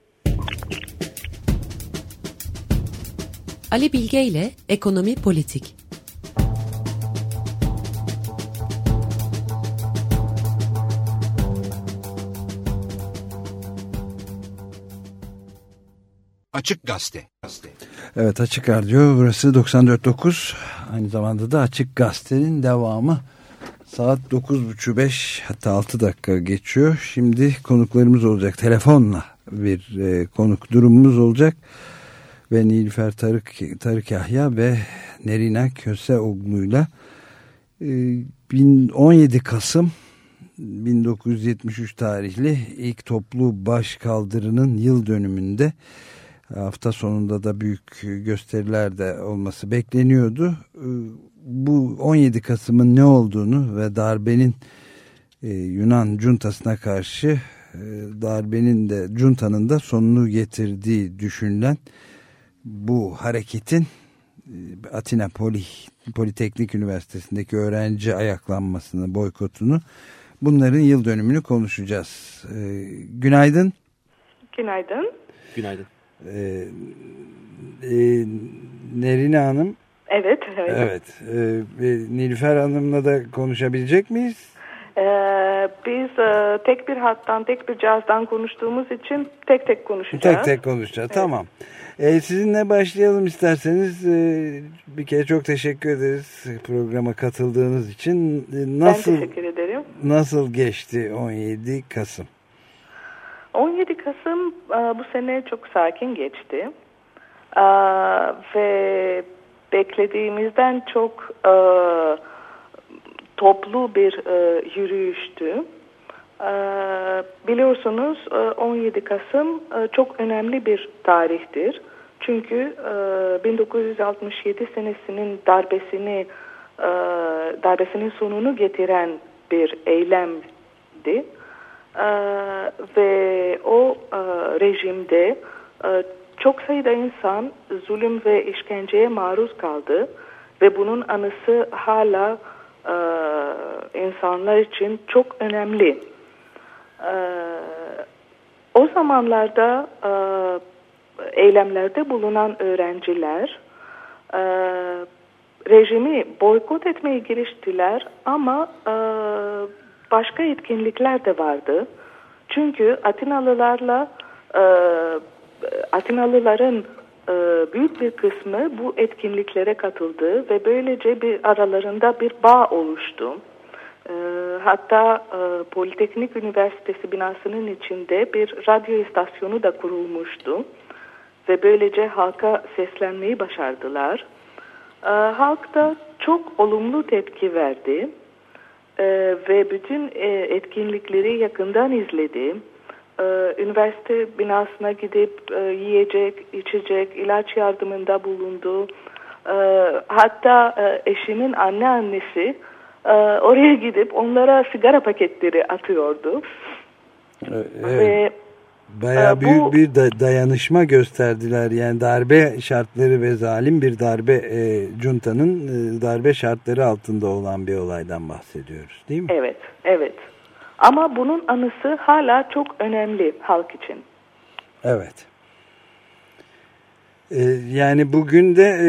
Ali Bilge ile Ekonomi Politik. Açık Gazete. Evet Açık Radyo burası doksan dört nokta dokuz aynı zamanda da Açık Gazete'nin devamı saat dokuz buçuk beş hatta altı dakika geçiyor. Şimdi konuklarımız olacak telefonla bir e, konuk durumumuz olacak ve Nilüfer Tarık, Tarık Yahya ve Nerina Köseoğlu'yla e, on yedi Kasım bin dokuz yüz yetmiş üç tarihli ilk toplu başkaldırının yıl dönümünde hafta sonunda da büyük gösteriler de olması bekleniyordu. Bu on yedi Kasım'ın ne olduğunu ve darbenin Yunan juntasına karşı darbenin de juntanın da sonunu getirdiği düşünülen bu hareketin Atina Poli, Politeknik Üniversitesi'ndeki öğrenci ayaklanmasını, boykotunu, bunların yıl dönümünü konuşacağız. Günaydın. Günaydın. Günaydın. Ee, e, Nerina Hanım. Evet. Evet. Evet. E, Nilüfer Hanım'la da konuşabilecek miyiz? Ee, biz e, tek bir hattan, tek bir cihazdan konuştuğumuz için tek tek konuşacağız. Tek tek konuşacağız. Evet. Tamam. E, sizinle başlayalım isterseniz. E, bir kere çok teşekkür ederiz programa katıldığınız için. E, nasıl, ben teşekkür ederim. Nasıl geçti on yedi Kasım? on yedi Kasım bu sene çok sakin geçti ve beklediğimizden çok toplu bir yürüyüştü. Biliyorsunuz on yedi Kasım çok önemli bir tarihtir. Çünkü bin dokuz yüz altmış yedi senesinin darbesini darbesinin sonunu getiren bir eylemdi. Ee, ve o e, rejimde e, çok sayıda insan zulüm ve işkenceye maruz kaldı ve bunun anısı hala e, insanlar için çok önemli. E, o zamanlarda e, eylemlerde bulunan öğrenciler e, rejimi boykot etmeye giriştiler ama e, başka etkinlikler de vardı. Çünkü Atinalılarla e, Atinalıların e, büyük bir kısmı bu etkinliklere katıldı ve böylece bir aralarında bir bağ oluştu. E, hatta e, Politeknik Üniversitesi binasının içinde bir radyo istasyonu da kurulmuştu ve böylece halka seslenmeyi başardılar. E, halk da çok olumlu tepki verdi e, ve bütün e, etkinlikleri yakından izledi. E, üniversite binasına gidip e, yiyecek, içecek, ilaç yardımında bulundu. E, hatta e, eşimin anneannesi e, oraya gidip onlara sigara paketleri atıyordu. Evet. Ve bayağı e, büyük bu, bir dayanışma gösterdiler. Yani darbe şartları ve zalim bir darbe e, juntanın e, darbe şartları altında olan bir olaydan bahsediyoruz, değil mi? Evet, evet. Ama bunun anısı hala çok önemli halk için. Evet. Ee, yani bugün de e,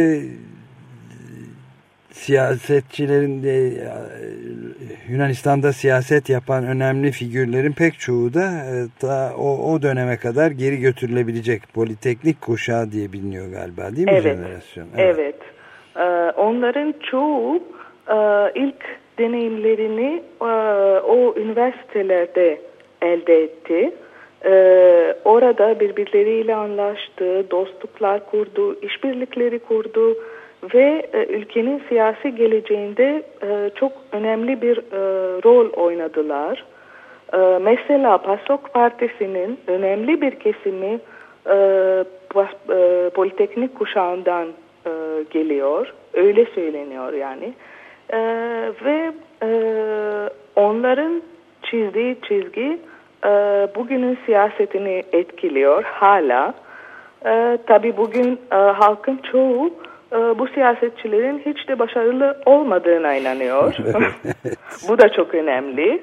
siyasetçilerin de e, Yunanistan'da siyaset yapan önemli figürlerin pek çoğu da e, ta o, o döneme kadar geri götürülebilecek politeknik kuşağı diye biliniyor galiba, değil mi? Evet, jenerasyon? Evet. evet. Ee, onların çoğu e, ilk deneyimlerini e, o üniversitelerde elde etti. E, orada birbirleriyle anlaştı, dostluklar kurdu, işbirlikleri kurdu ve e, ülkenin siyasi geleceğinde e, çok önemli bir e, rol oynadılar. E, mesela PASOK Partisi'nin önemli bir kesimi e, e, Politeknik kuşağından e, geliyor. Öyle söyleniyor yani. Ee, ve e, onların çizdiği çizgi e, bugünün siyasetini etkiliyor hala. E, tabii bugün e, halkın çoğu e, bu siyasetçilerin hiç de başarılı olmadığına inanıyor. Bu da çok önemli.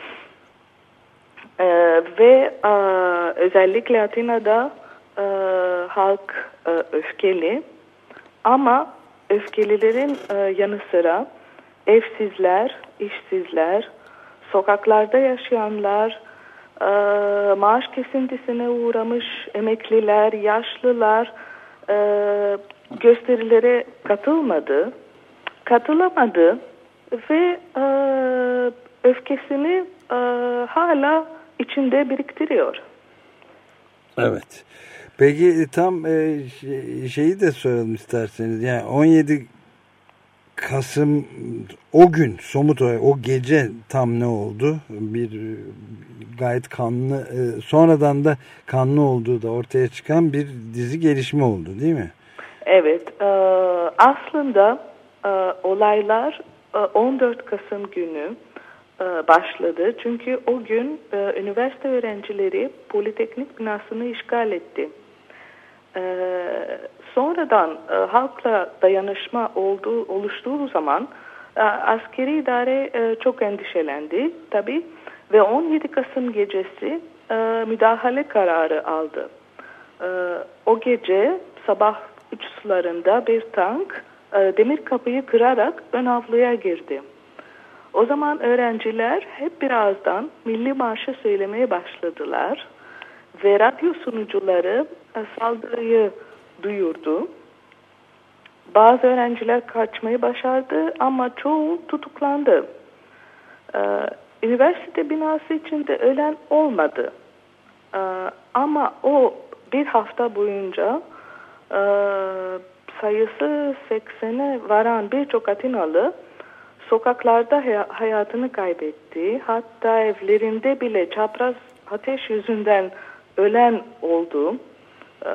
E, ve e, özellikle Atina'da e, halk e, öfkeli ama öfkelilerin e, yanı sıra evsizler, işsizler, sokaklarda yaşayanlar, e, maaş kesintisine uğramış emekliler, yaşlılar e, gösterilere katılmadı, katılamadı ve e, öfkesini e, hala içinde biriktiriyor. Evet. Peki tam e, şeyi de soralım isterseniz. Yani on yedi Kasım o gün somut olarak o gece tam ne oldu? Bir gayet kanlı e, sonradan da kanlı olduğu da ortaya çıkan bir dizi gelişme oldu, değil mi? Evet. E, aslında e, olaylar e, on dört Kasım günü e, başladı. Çünkü o gün e, üniversite öğrencileri Politeknik binasını işgal etti. Ee, sonradan e, halkla dayanışma olduğu, oluştuğu zaman e, askeri idare e, çok endişelendi tabii ve on yedi Kasım gecesi e, müdahale kararı aldı. E, o gece sabah üç sularında bir tank e, demir kapıyı kırarak ön avluya girdi. O zaman öğrenciler hep birazdan Milli Marşı söylemeye başladılar. Ve radyo sunucuları saldırıyı duyurdu. Bazı öğrenciler kaçmayı başardı ama çoğu tutuklandı. Ee, üniversite binası içinde ölen olmadı. Ee, ama o bir hafta boyunca e, sayısı seksene varan birçok Atinalı sokaklarda hayatını kaybetti. Hatta evlerinde bile çapraz ateş yüzünden ölen oldu. Ee,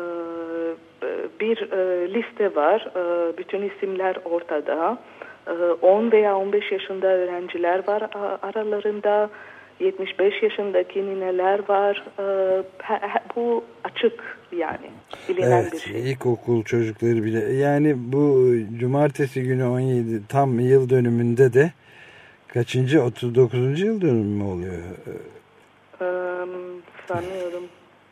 bir e, liste var. Ee, bütün isimler ortada. Ee, on veya on beş yaşında öğrenciler var aralarında. yetmiş beş yaşındaki nineler var. Ee, bu açık yani. Bilinen evet, bir şey. İlkokul çocukları bile. Yani bu cumartesi günü on yedi tam yıl dönümünde de kaçıncı? otuz dokuzuncu yıl dönümü mü oluyor? Ee, sanıyorum.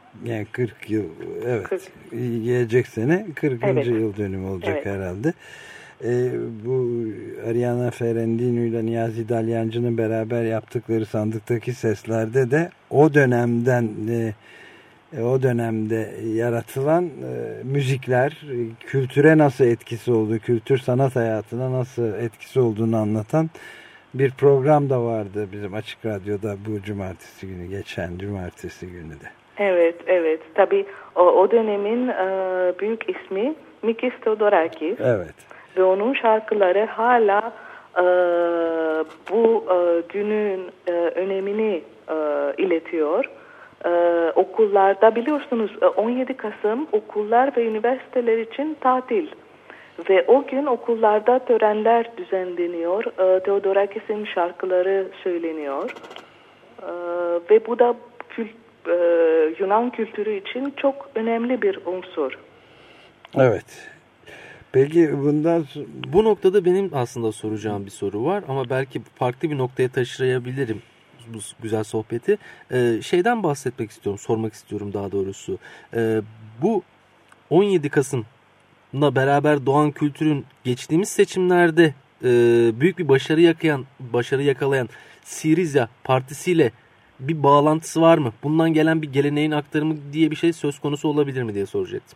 Yani kırk yıl, evet. kırk. Gelecek sene kırkıncı Evet. yıl dönümü olacak Evet. herhalde. E, bu Ariana Ferrandino ile Niyazi Dalyancı'nın beraber yaptıkları Sandıktaki Sesler'de de o dönemden e, o dönemde yaratılan e, müzikler, e, kültüre nasıl etkisi olduğu, kültür sanat hayatına nasıl etkisi olduğunu anlatan bir program da vardı bizim Açık Radyo'da bu cumartesi günü, geçen cumartesi günü de. Evet, evet. Tabii o, o dönemin e, büyük ismi Mikis Theodorakis. Evet. Ve onun şarkıları hala e, bu e, günün e, önemini e, iletiyor. E, okullarda biliyorsunuz on yedi Kasım okullar ve üniversiteler için tatil. Ve o gün okullarda törenler düzenleniyor. E, Theodorakis'in şarkıları söyleniyor. E, ve bu da kült, e, Yunan kültürü için çok önemli bir unsur. Evet. Peki bundan bu noktada benim aslında soracağım bir soru var ama belki farklı bir noktaya taşıyabilirim bu güzel sohbeti. Ee, şeyden bahsetmek istiyorum, sormak istiyorum daha doğrusu. Ee, bu on yedi Kasım'la beraber doğan kültürün geçtiğimiz seçimlerde e, büyük bir başarı yakalayan, başarı yakalayan Syriza partisiyle bir bağlantısı var mı? Bundan gelen bir geleneğin aktarımı diye bir şey söz konusu olabilir mi diye soracaktım.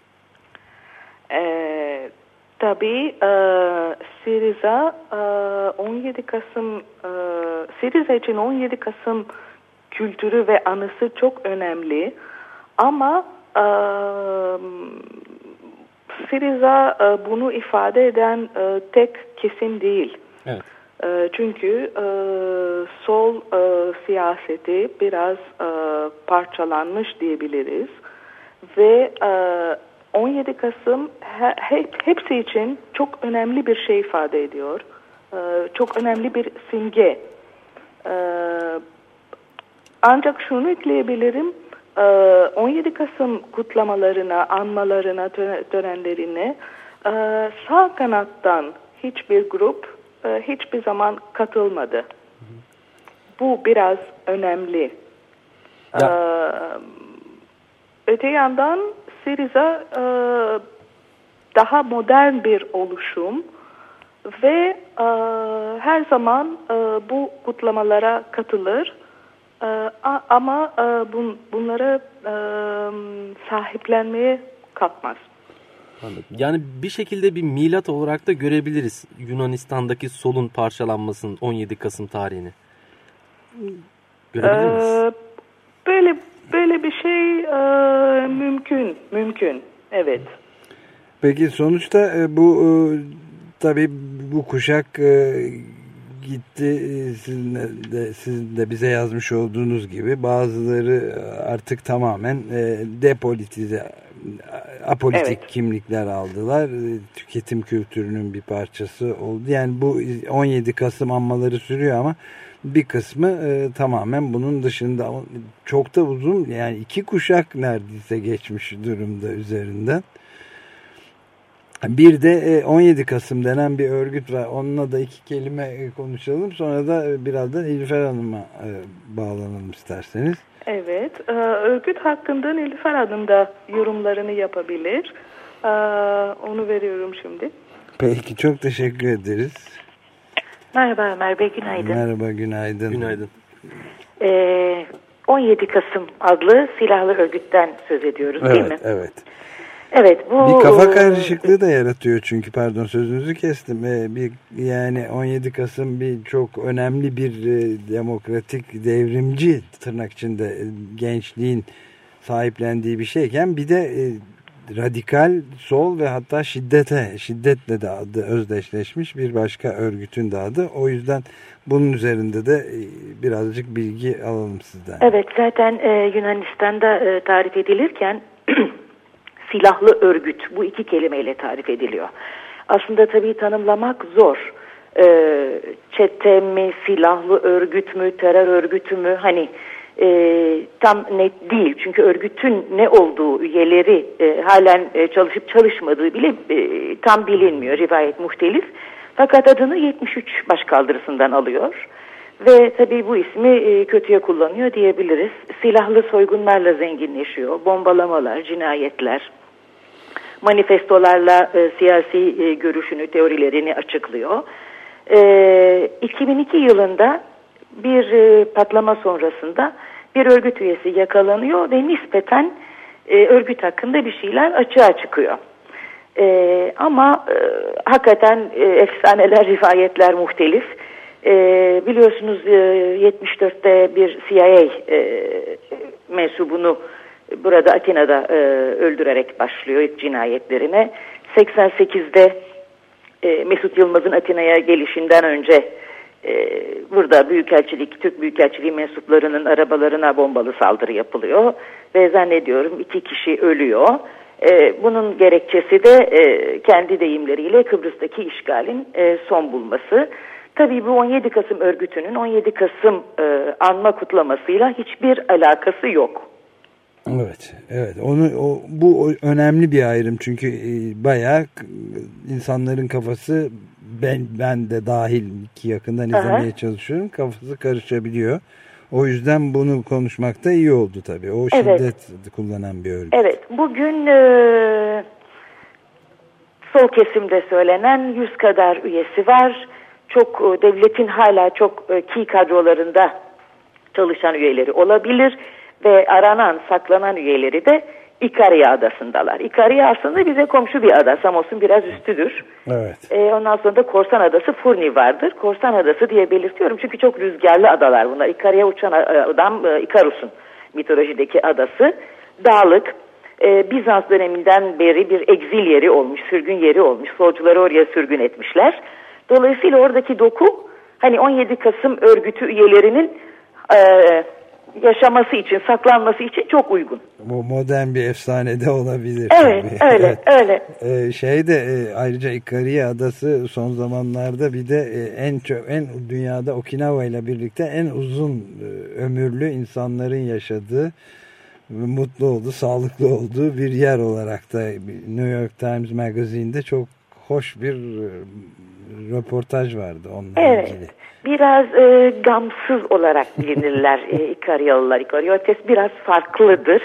Evet. Tabii e, Syriza e, on yedi Kasım e, Syriza için on yedi Kasım kültürü ve anısı çok önemli ama e, Syriza e, bunu ifade eden e, tek kesim değil. Evet. E, çünkü e, sol e, siyaseti biraz e, parçalanmış diyebiliriz ve e, on yedi Kasım hep, hepsi için çok önemli bir şey ifade ediyor. Ee, çok önemli bir simge. Ee, ancak şunu ekleyebilirim. Ee, on yedi Kasım kutlamalarına, anmalarına, törenlerine e, sağ kanattan hiçbir grup e, hiçbir zaman katılmadı. Hı hı. Bu biraz önemli. Ee, öte yandan Syriza e, daha modern bir oluşum ve e, her zaman e, bu kutlamalara katılır e, a, ama e, bun, bunlara e, sahiplenmeye kalkmaz. Anladım. Yani bir şekilde bir milat olarak da görebiliriz Yunanistan'daki solun parçalanmasının on yedi Kasım tarihini. Görebilir miyiz? E, böyle Böyle bir şey e, mümkün, mümkün, evet. Peki sonuçta e, bu e, tabii bu kuşak e, gitti, e, sizin de, sizin de bize yazmış olduğunuz gibi bazıları artık tamamen e, depolitize, apolitik evet. kimlikler aldılar. E, tüketim kültürünün bir parçası oldu. Yani bu on yedi Kasım anmaları sürüyor ama bir kısmı e, tamamen bunun dışında, çok da uzun, yani iki kuşak neredeyse geçmiş durumda üzerinden. Bir de e, on yedi Kasım denen bir örgüt var. Onunla da iki kelime konuşalım. Sonra da birazdan Nilüfer Hanım'a e, bağlanalım isterseniz. Evet. E, örgüt hakkında Nilüfer Hanım da yorumlarını yapabilir. E, onu veriyorum şimdi. Peki, çok teşekkür ederiz. Merhaba Ömer Bey, günaydın. Merhaba, günaydın. Günaydın. Ee, on yedi Kasım adlı silahlı örgütten söz ediyoruz, evet, değil mi? Evet. Evet, bu bir kafa karışıklığı da yaratıyor çünkü, pardon sözünüzü kestim. Ee, bir yani on yedi Kasım bir çok önemli bir e, demokratik, devrimci, tırnak içinde e, gençliğin sahiplendiği bir şeyken bir de e, radikal sol ve hatta şiddete, şiddetle de adı özdeşleşmiş bir başka örgütün de adı. O yüzden bunun üzerinde de birazcık bilgi alalım sizden. Evet, zaten e, Yunanistan'da e, tarif edilirken silahlı örgüt bu iki kelimeyle tarif ediliyor. Aslında tabii tanımlamak zor. E, çete mi, silahlı örgüt mü, terör örgütü mü, hani E, tam net değil. Çünkü örgütün ne olduğu, üyeleri e, halen e, çalışıp çalışmadığı bile e, tam bilinmiyor. Rivayet muhtelif. Fakat adını yetmiş üç başkaldırısından alıyor. Ve tabii bu ismi e, kötüye kullanıyor diyebiliriz. Silahlı soygunlarla zenginleşiyor. Bombalamalar, cinayetler, manifestolarla e, siyasi e, görüşünü, teorilerini açıklıyor. E, iki bin iki yılında bir e, patlama sonrasında bir örgüt üyesi yakalanıyor ve nispeten e, örgüt hakkında bir şeyler açığa çıkıyor. E, ama e, hakikaten e, efsaneler, rivayetler muhtelif. E, biliyorsunuz e, yetmiş dörtte bir C I A e, mensubunu burada Atina'da e, öldürerek başlıyor ilk cinayetlerine. seksen sekizde e, Mesut Yılmaz'ın Atina'ya gelişinden önce e, burada Büyükelçilik, Türk Büyükelçiliği mensuplarının arabalarına bombalı saldırı yapılıyor ve zannediyorum iki kişi ölüyor. E, bunun gerekçesi de e, kendi deyimleriyle Kıbrıs'taki işgalin e, son bulması. Tabii bu on yedi Kasım örgütünün on yedi Kasım e, anma kutlamasıyla hiçbir alakası yok. Evet, evet. Onu o, bu önemli bir ayrım çünkü e, bayağı insanların kafası ben ben de dahil ki yakından izlemeye Aha. çalışıyorum. Kafası karışabiliyor. O yüzden bunu konuşmakta iyi oldu tabii. O şiddet evet. kullanan bir örgüt. Evet. Bugün e, sol kesimde söylenen yüz kadar üyesi var. Çok e, devletin hala çok e, key kadrolarında çalışan üyeleri olabilir. Ve aranan, saklanan üyeleri de İkarya Adası'ndalar. İkarya aslında bize komşu bir ada. Samos'un biraz üstüdür. Evet. Ee, ondan sonra da Korsan Adası Furni vardır. Korsan Adası diye belirtiyorum çünkü çok rüzgarlı adalar bunlar. İkarya uçan adam Ikarus'un mitolojideki adası. Dağlık. Ee, Bizans döneminden beri bir egzil yeri olmuş, sürgün yeri olmuş. Solcuları oraya sürgün etmişler. Dolayısıyla oradaki doku hani on yedi Kasım örgütü üyelerinin E, yaşaması için, saklanması için çok uygun. Bu modern bir efsane de olabilir. Evet, tabii. öyle, evet. öyle. Ee, şey de e, ayrıca İkarya Adası son zamanlarda bir de e, en çok en dünyada Okinawa ile birlikte en uzun e, ömürlü insanların yaşadığı ve mutlu olduğu, sağlıklı olduğu bir yer olarak da New York Times Magazine'de çok hoş bir e, röportaj vardı onunla evet. ilgili. Biraz e, gamsız olarak bilinirler e, İkaryalılar. İkaryotes biraz farklıdır.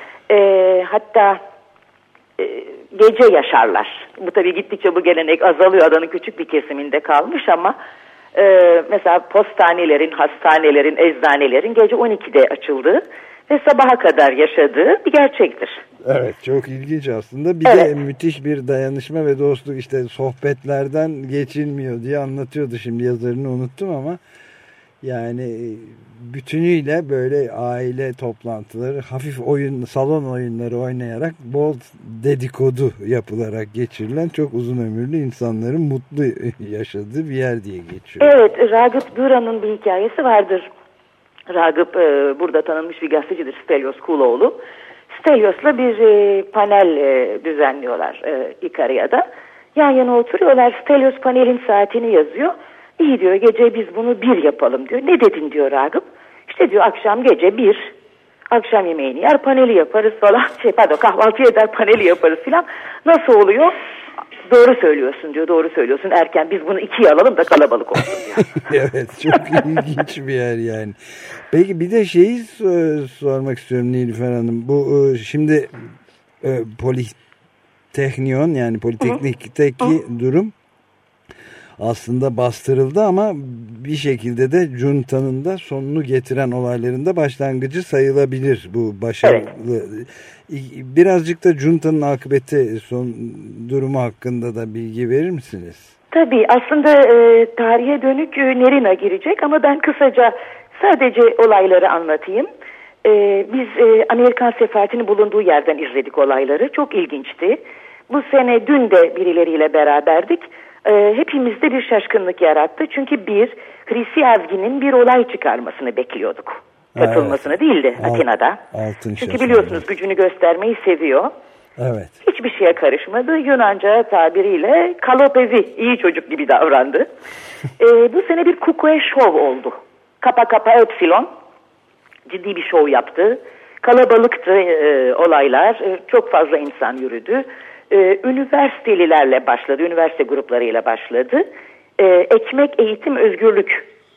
E, hatta e, gece yaşarlar. Bu tabii gittikçe bu gelenek azalıyor. Adanın küçük bir kesiminde kalmış ama e, mesela postanelerin, hastanelerin, eczanelerin gece on ikide açıldığı ve sabaha kadar yaşadığı bir gerçektir. Evet, çok ilginç aslında. Bir evet. de müthiş bir dayanışma ve dostluk, işte sohbetlerden geçilmiyor diye anlatıyordu. Şimdi yazarını unuttum ama yani bütünüyle böyle aile toplantıları, hafif oyun, salon oyunları oynayarak, bol dedikodu yapılarak geçirilen çok uzun ömürlü insanların mutlu yaşadığı bir yer diye geçiyor. Evet, Ragıp Duran'ın bir hikayesi vardır. Ragıp e, burada tanınmış bir gazetecidir, Stelios Kuloğlu. Stelios'la bir e, panel e, düzenliyorlar e, İkarya'da. Yan yana oturuyorlar. Stelios panelin saatini yazıyor. İyi diyor, gece biz bunu bir yapalım diyor. Ne dedin diyor Ragıp. İşte diyor akşam gece bir. Akşam yemeğini yer, paneli yaparız falan. Şey pardon, kahvaltı eder, paneli yaparız filan. Nasıl oluyor? Doğru söylüyorsun diyor, doğru söylüyorsun. Erken biz bunu ikiye alalım da kalabalık olsun diyor. Evet, çok ilginç bir yer yani. Peki bir de şeyi sormak istiyorum Nilüfer Hanım. Bu şimdi e, Politeknion yani Politeknik'teki Hı-hı. durum aslında bastırıldı ama bir şekilde de Junta'nın da sonunu getiren olayların da başlangıcı sayılabilir bu başarılı. Evet. Birazcık da Junta'nın akıbeti, son durumu hakkında da bilgi verir misiniz? Tabii aslında e, tarihe dönük e, Nerina girecek ama ben kısaca sadece olayları anlatayım. E, biz e, Amerikan sefaretinin bulunduğu yerden izledik olayları. Çok ilginçti. Bu sene dün de birileriyle beraberdik. E, hepimizde bir şaşkınlık yarattı. Çünkü bir, Hristiyan'ın bir olay çıkarmasını bekliyorduk. Katılmasını evet. değil de Atina'da. Altın Çünkü biliyorsunuz gücünü göstermeyi seviyor. Evet. Hiçbir şeye karışmadı. Yunanca tabiriyle kalopezi, iyi çocuk gibi davrandı. e, bu sene bir kukue şov oldu. Kapa kapa epsilon ciddi bir şov yaptı. Kalabalıktı e, olaylar. E, çok fazla insan yürüdü. E, üniversitelilerle başladı. Üniversite gruplarıyla başladı. E, ekmek, eğitim, özgürlük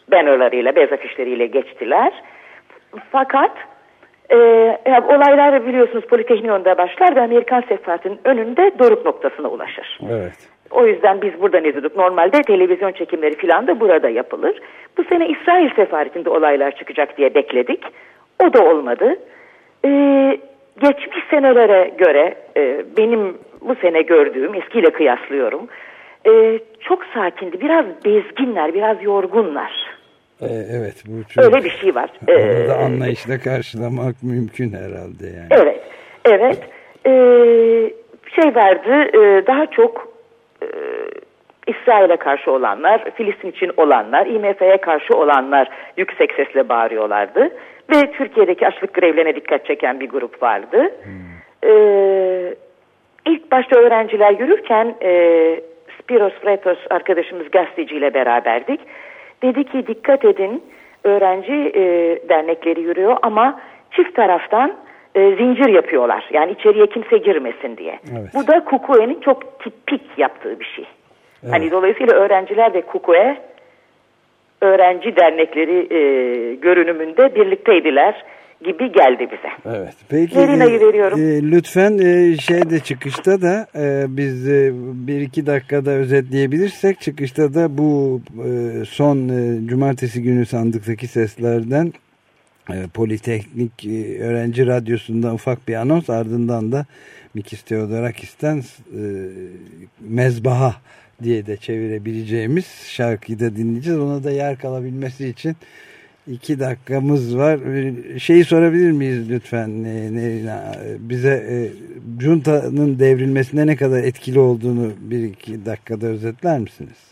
bannerlarıyla, beyaz afişleriyle geçtiler. Fakat e, olaylar biliyorsunuz Politekniyon'da başlar ve Amerikan sefaretinin önünde doruk noktasına ulaşır. Evet. O yüzden biz buradan izledik. Normalde televizyon çekimleri falan da burada yapılır. Bu sene İsrail sefaretinde olaylar çıkacak diye bekledik. O da olmadı. Ee, geçmiş senelere göre e, benim bu sene gördüğüm, eskiyle kıyaslıyorum. E, çok sakindi, biraz bezginler, biraz yorgunlar. Ee, evet. Bu çok, öyle bir şey var. Onu ee, da anlayışla karşılamak mümkün herhalde yani. Evet. Evet. Ee, şey vardı, e, daha çok e, İsrail'e karşı olanlar, Filistin için olanlar, I M F'ye karşı olanlar yüksek sesle bağırıyorlardı. Ve Türkiye'deki açlık grevlerine dikkat çeken bir grup vardı. Hmm. Ee, ilk başta öğrenciler yürürken e, Spiros Fretos arkadaşımız gazeteciyle beraberdik. Dedi ki dikkat edin, öğrenci e, dernekleri yürüyor ama çift taraftan e, zincir yapıyorlar. Yani içeriye kimse girmesin diye. Evet. Bu da Kukue'nin çok tipik yaptığı bir şey. Evet. Hani dolayısıyla öğrenciler ve Kukue öğrenci dernekleri e, görünümünde birlikteydiler gibi geldi bize. Evet. Peki Nerina'yı veriyorum. E, lütfen e, şeyde çıkışta da e, biz e, bir iki dakikada özetleyebilirsek çıkışta da bu e, son e, cumartesi günü sandıktaki seslerden e, Politeknik e, Öğrenci Radyosu'ndan ufak bir anons, ardından da Mikis Theodorakis'ten e, Mezbaha diye de çevirebileceğimiz şarkıyı da dinleyeceğiz. Ona da yer kalabilmesi için iki dakikamız var. Şeyi sorabilir miyiz lütfen Nerina? Bize e, Junta'nın devrilmesine ne kadar etkili olduğunu bir iki dakikada özetler misiniz?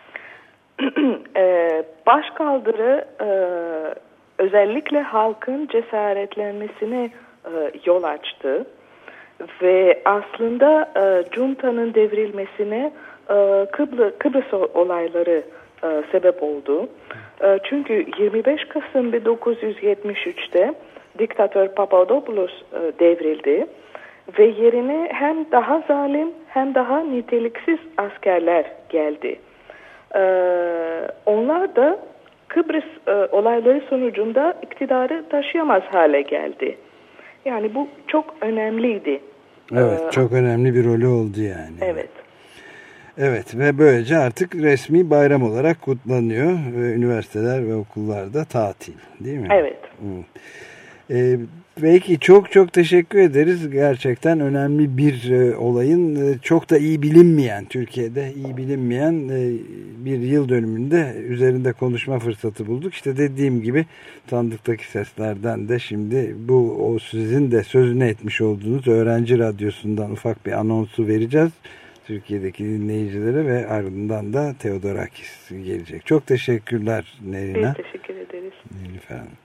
ee, başkaldırı e, özellikle halkın cesaretlenmesine e, yol açtı. Ve aslında e, Junta'nın devrilmesine e, Kıbrıs, Kıbrıs olayları e, sebep oldu. E, çünkü yirmi beş Kasım bin dokuz yüz yetmiş üç'te diktatör Papadopoulos e, devrildi ve yerine hem daha zalim hem daha niteliksiz askerler geldi. E, onlar da Kıbrıs e, olayları sonucunda iktidarı taşıyamaz hale geldi. Yani bu çok önemliydi. Evet, ee, çok önemli bir rolü oldu yani. Evet. Evet ve böylece artık resmi bayram olarak kutlanıyor ve üniversiteler ve okullarda tatil, değil mi? Evet. Ee, peki çok çok teşekkür ederiz. Gerçekten önemli bir e, olayın e, çok da iyi bilinmeyen, Türkiye'de iyi bilinmeyen e, bir yıl dönümünde üzerinde konuşma fırsatı bulduk. İşte dediğim gibi sandıktaki seslerden de şimdi bu o sizin de sözünü etmiş olduğunuz Öğrenci Radyosu'ndan ufak bir anonsu vereceğiz Türkiye'deki dinleyicilere ve ardından da Theodorakis gelecek. Çok teşekkürler Nerina. Biz teşekkür ederiz. Nilüfer Hanım.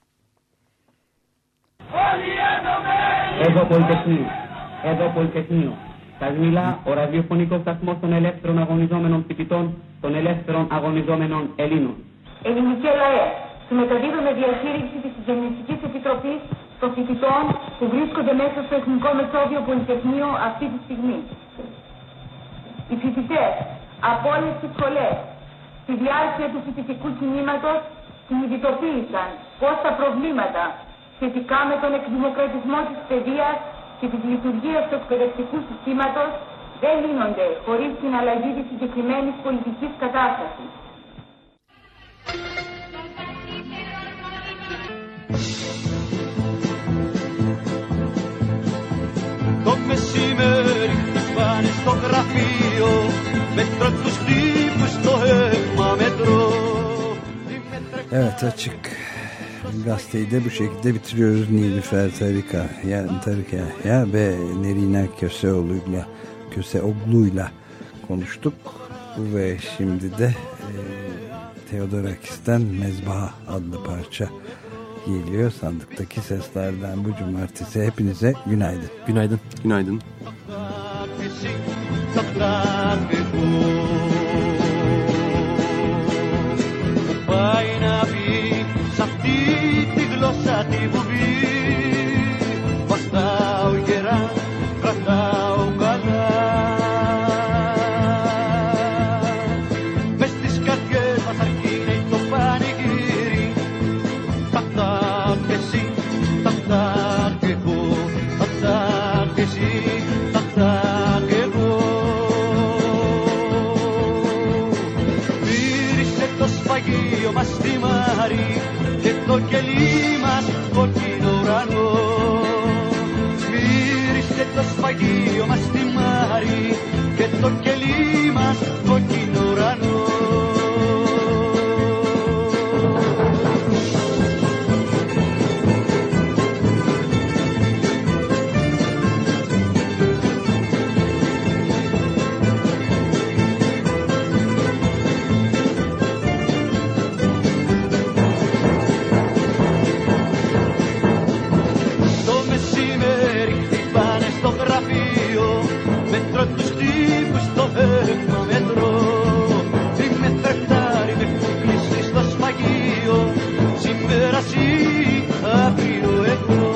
Εδώ Πολυτεχνείο, εδώ Πολυτεχνείο. Σας μιλά ο ραδιοφωνικός σταθμός των ελεύθερων αγωνιζόμενων φοιτητών, των ελεύθερων αγωνιζόμενων Ελλήνων. Ελληνικέ λαέ, σου μεταδίδω με διαχείριση της Συγγενιστικής Επιτροπής των φοιτητών που βρίσκονται μέσα στο Εθνικό Μεσόβιο Πολυτεχνείο αυτή τη στιγμή. Οι φοιτητές από όλες τις σχολές, στη διάρκεια του φοιτητικού κινήματος, συνειδητοποίησαν πως τα προβλήματα σχετικά με τον εκδημοκρατισμό της παιδείας και της λειτουργίας του εκπαιδευτικού συστήματος δεν λύνονται χωρίς την αλλαγή της συγκεκριμένης πολιτικής κατάστασης. Το μεσημέρι πάνε στο γραφείο, μετρώ τους τύπους στο αίμα μετρώ. Evet, açık gazeteyi de bu şekilde bitiriyoruz. Nilüfer Tarika, yani Tarika ya ve Nerina Köseoğlu'yla Köseoğlu'yla konuştuk ve şimdi de e, Theodorakis'ten Mezbaha adlı parça geliyor sandıktaki seslerden bu cumartesi. Hepinize günaydın. Günaydın. Günaydın. Γλώσσα τη βουβή, βαστάω γερά, κρατάω καλά. Μες στις καρδιές μας αρκεί το πάνι τους τύπους στο αίμα μετρώ. Είμαι τρεχτάρι με κλείσει στο σφαγείο, σήμερα εσύ, αύριο εγώ.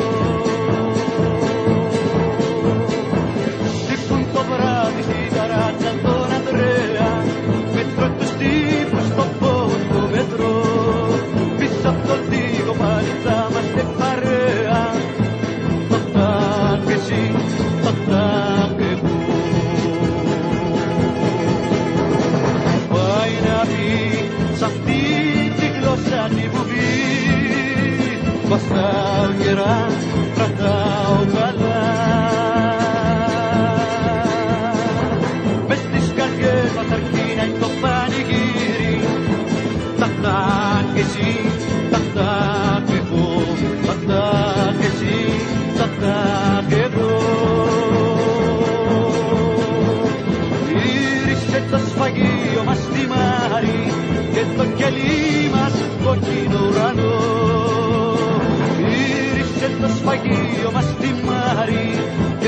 Τύπουν το βράδυ στην ταράτσα τον Ανδρέα, μετρώ τους τύπους στο πόντο μετρώ. Πίσω απ' τον τοίχο πάλι θα είμαστε παρέα, το τάκ εσύ, το τάκ εγώ. Πάει να πει σ' αυτή τη γλώσσα τη βουβή, βαστάω γερά, κρατάω καλά. Μες στις καρδιές μας αρκεί να είναι το πανηγύρι, τα τάκ εσύ, τα τάκ εγώ, τα τάκ εσύ, τα τάκ εγώ. Γύρισε το σφαγείο μας στη Μάρη και το κελί μας κόκκινο ουρανό. Γύρισε το σφαγείο μας στη Μάρη και